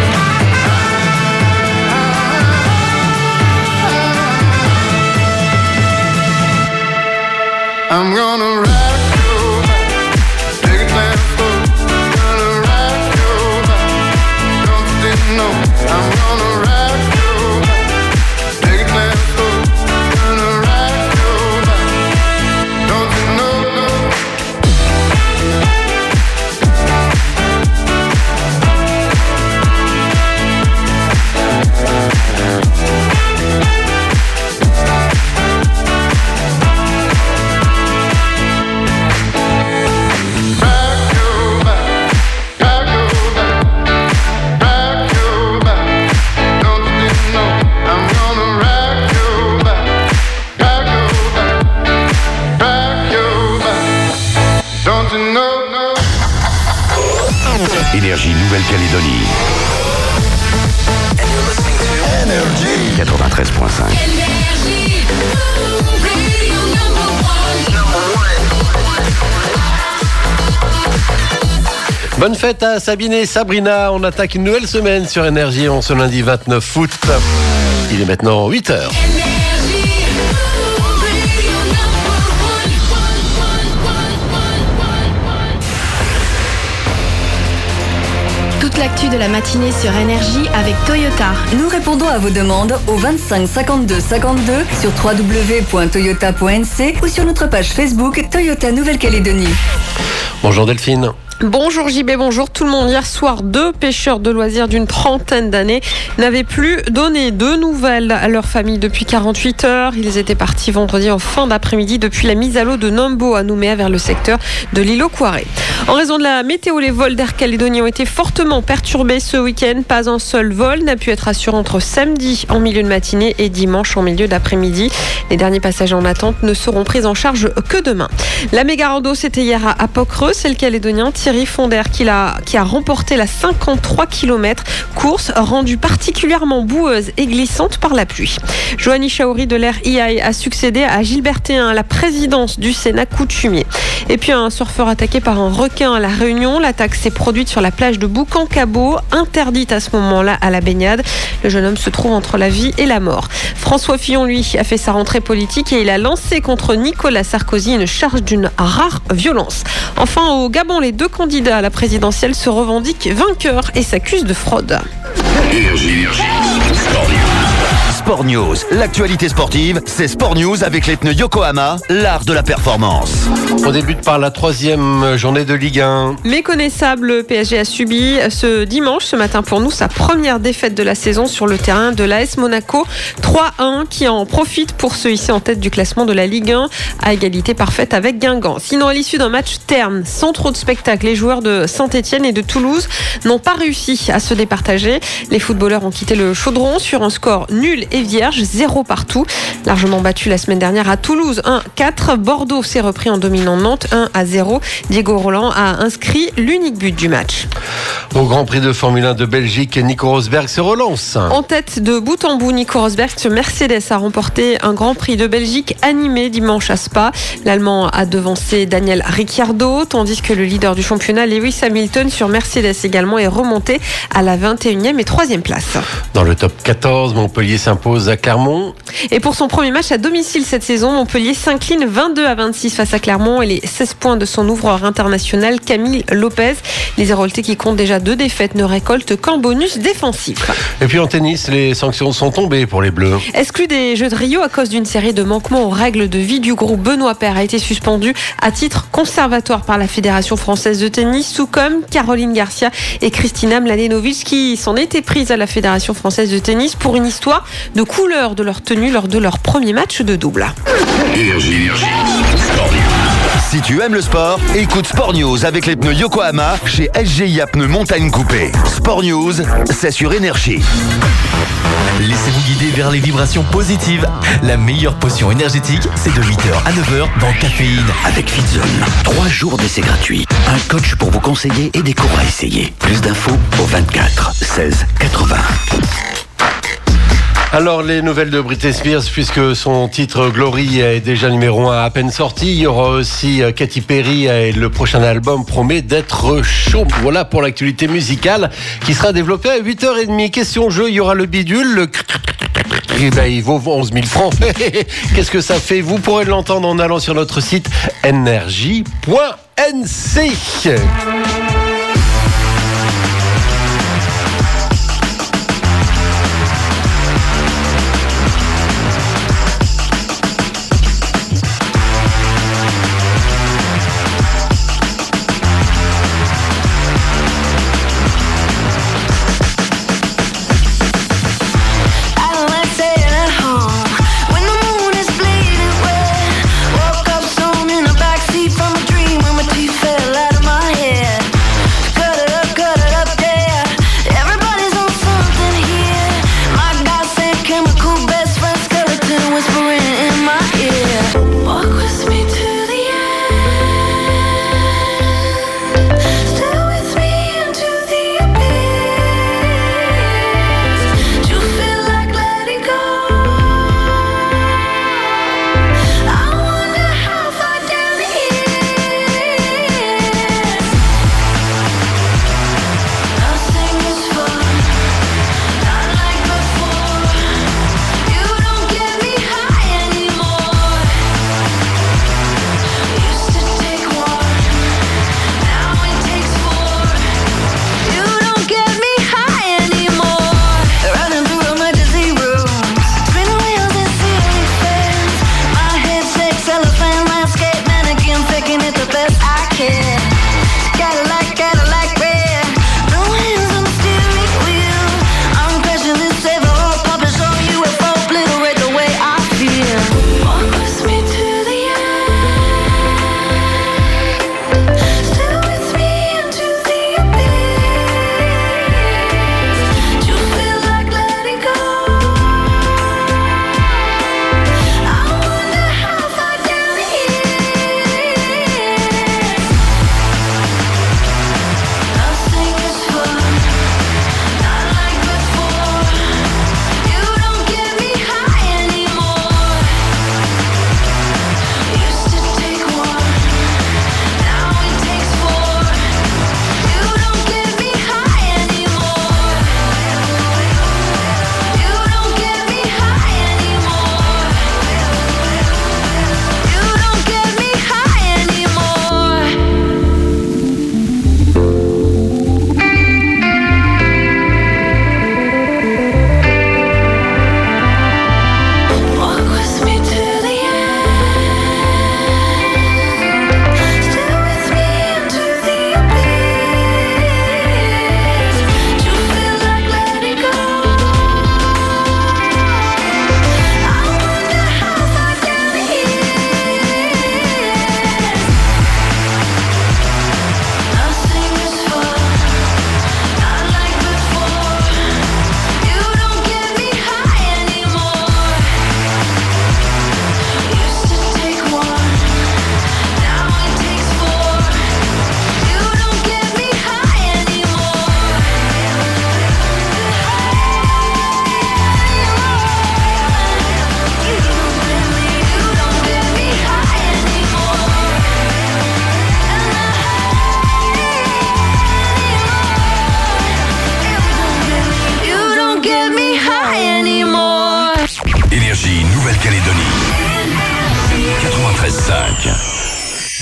I'm gonna rock you back, take it nice slow. Gonna rock you back, don't you know? I'm gonna rock you back, take it nice slow. Gonna rock you back, don't you know? Énergie Nouvelle-Calédonie. 93.5. Bonne fête à Sabine et Sabrina. On attaque une nouvelle semaine sur Énergie en ce lundi 29 août. Il est maintenant 8h. de la matinée sur Énergie avec Toyota. Nous répondons à vos demandes au 25 52 52 sur www.toyota.nc ou sur notre page Facebook Toyota Nouvelle-Calédonie. Bonjour Delphine. Bonjour JB, bonjour tout le monde. Hier soir, 2 pêcheurs de loisirs d'une trentaine d'années n'avaient plus donné de nouvelles à leur famille depuis 48 heures. Ils étaient partis vendredi en fin d'après-midi depuis la mise à l'eau de Nombo à Nouméa vers le secteur de l'île aux Quarrés. En raison de la météo, les vols d'Air Calédonie ont été fortement perturbés ce week-end. Pas un seul vol n'a pu être assuré entre samedi en milieu de matinée et dimanche en milieu d'après-midi. Les derniers passagers en attente ne seront pris en charge que demain. La méga rando, c'était hier à Pocreux. C'est le Calédonien Thierry Fonder qui a remporté la 53 km course rendue particulièrement boueuse et glissante par la pluie. Joanny Chaouri de l'Air EI a succédé à Gilbert Théin à la présidence du Sénat coutumier. Et puis un surfeur attaqué par un requin à La Réunion. L'attaque s'est produite sur la plage de Boucan-Cabot, interdite à ce moment-là à la baignade. Le jeune homme se trouve entre la vie et la mort. François Fillon, lui, a fait sa rentrée politique et il a lancé contre Nicolas Sarkozy une charge d'une rare violence. Enfin, au Gabon, les 2 candidats à la présidentielle se revendiquent vainqueurs et s'accusent de fraude. Sport News, l'actualité sportive, c'est Sport News avec les pneus Yokohama, l'art de la performance. On débute par la 3e journée de Ligue 1. Méconnaissable, le PSG a subi ce dimanche, ce matin pour nous, sa première défaite de la saison sur le terrain de l'AS Monaco. 3-1 qui en profite pour se hisser en tête du classement de la Ligue 1 à égalité parfaite avec Guingamp. Sinon, à l'issue d'un match terne, sans trop de spectacle, les joueurs de Saint-Etienne et de Toulouse n'ont pas réussi à se départager. Les footballeurs ont quitté le chaudron sur un score nul et vierge, 0 partout. Largement battu la semaine dernière à Toulouse, 1-4. Bordeaux s'est repris en dominant Nantes, 1-0. Diego Roland a inscrit l'unique but du match. Au Grand Prix de Formule 1 de Belgique, Nico Rosberg se relance. En tête de bout en bout, Nico Rosberg sur Mercedes a remporté un Grand Prix de Belgique animé dimanche à Spa. L'Allemand a devancé Daniel Ricciardo, tandis que le leader du championnat, Lewis Hamilton, sur Mercedes également, est remonté à la 21e et 3e place. Dans le top 14, Montpellier s'impose à Clermont. Et pour son premier match à domicile cette saison, Montpellier s'incline 22-26 face à Clermont et les 16 points de son ouvreur international Camille Lopez. Les Héroltais qui comptent déjà 2 défaites ne récoltent qu'un bonus défensif. Et puis en tennis, les sanctions sont tombées pour les Bleus. Exclu des Jeux de Rio à cause d'une série de manquements aux règles de vie du groupe, Benoît Paire a été suspendu à titre conservatoire par la Fédération française de tennis, tout comme Caroline Garcia et Kristina Mladenovic qui s'en étaient prises à la Fédération française de tennis pour une histoire de couleur de leur tenue lors de leur premier match de double. Si tu aimes le sport, écoute Sport News avec les pneus Yokohama chez SGIA Pneus Montagne Coupée. Sport News, c'est sur Énergie. Laissez-vous guider vers les vibrations positives. La meilleure potion énergétique, c'est de 8h à 9h dans Caféine. Avec Fitzone, 3 jours d'essai gratuits. Un coach pour vous conseiller et des cours à essayer. Plus d'infos au 24 16 80. Alors les nouvelles de Britney Spears, puisque son titre Glory est déjà numéro 1 à peine sorti. Il y aura aussi Katy Perry et le prochain album promet d'être chaud. Voilà pour l'actualité musicale qui sera développée à 8h30. Question jeu, il y aura le bidule. Il vaut 11 000 francs. Qu'est-ce que ça fait? Vous pourrez l'entendre en allant sur notre site energie.nc. Woke up soon in a backseat from a dream when my teeth fell out of my head.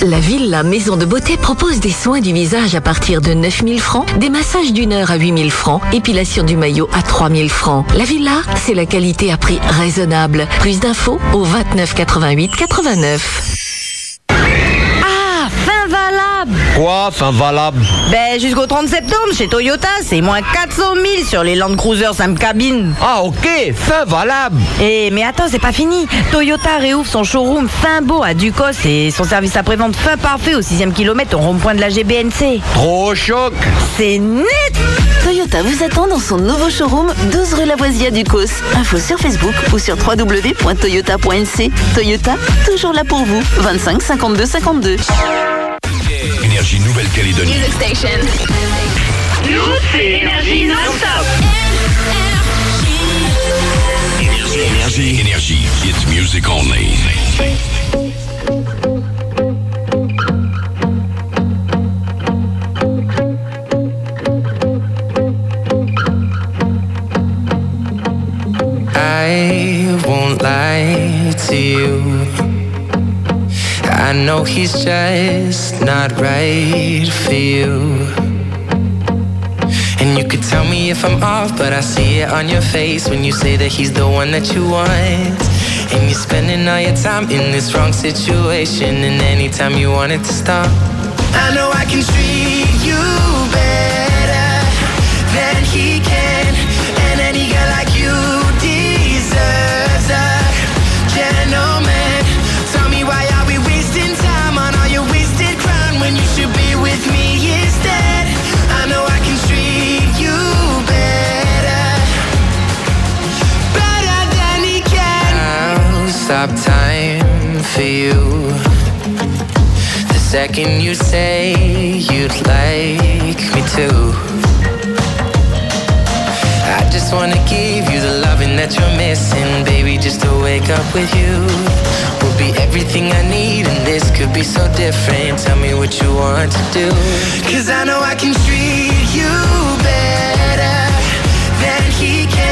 La Villa Maison de Beauté propose des soins du visage à partir de 9 000 francs, des massages d'une heure à 8 000 francs, épilation du maillot à 3 000 francs. La Villa, c'est la qualité à prix raisonnable. Plus d'infos au 29 88 89. Ah, fin valable. Quoi, fin valable? Ben, jusqu'au 30 septembre, chez Toyota, c'est moins 400 000 sur les Land Cruiser 5 cabines. Ah, ok, fin valable. Mais attends, c'est pas fini. Toyota réouvre son showroom fin beau à Ducos et son service après-vente fin parfait au 6e kilomètre au rond-point de la GBNC. Trop choc. C'est net. Toyota vous attend dans son nouveau showroom 12 rue Lavoisier à Ducos. Info sur Facebook ou sur www.toyota.nc. Toyota, toujours là pour vous. 25 52 52. Énergie Nouvelle-Calédonie. Music Station. Nous, c'est Énergie non-stop. Énergie. It's music only. I won't lie to you. I know he's just not right for you. And you could tell me if I'm off, but I see it on your face when you say that he's the one that you want. And you're spending all your time in this wrong situation, and anytime you want it to stop, I know I can treat you better than he can. And any girl like you deserves a gentleman. Tell me, why are we wasting time on all your wasted crown when you should be with me instead? I know I can treat you better than he can. I'll stop time for you the second you say you'd like me to. I just wanna give you the loving that you're missing, baby. Just to wake up with you will be everything I need, and this could be so different. Tell me what you want to do, 'cause I know I can treat you better than he can.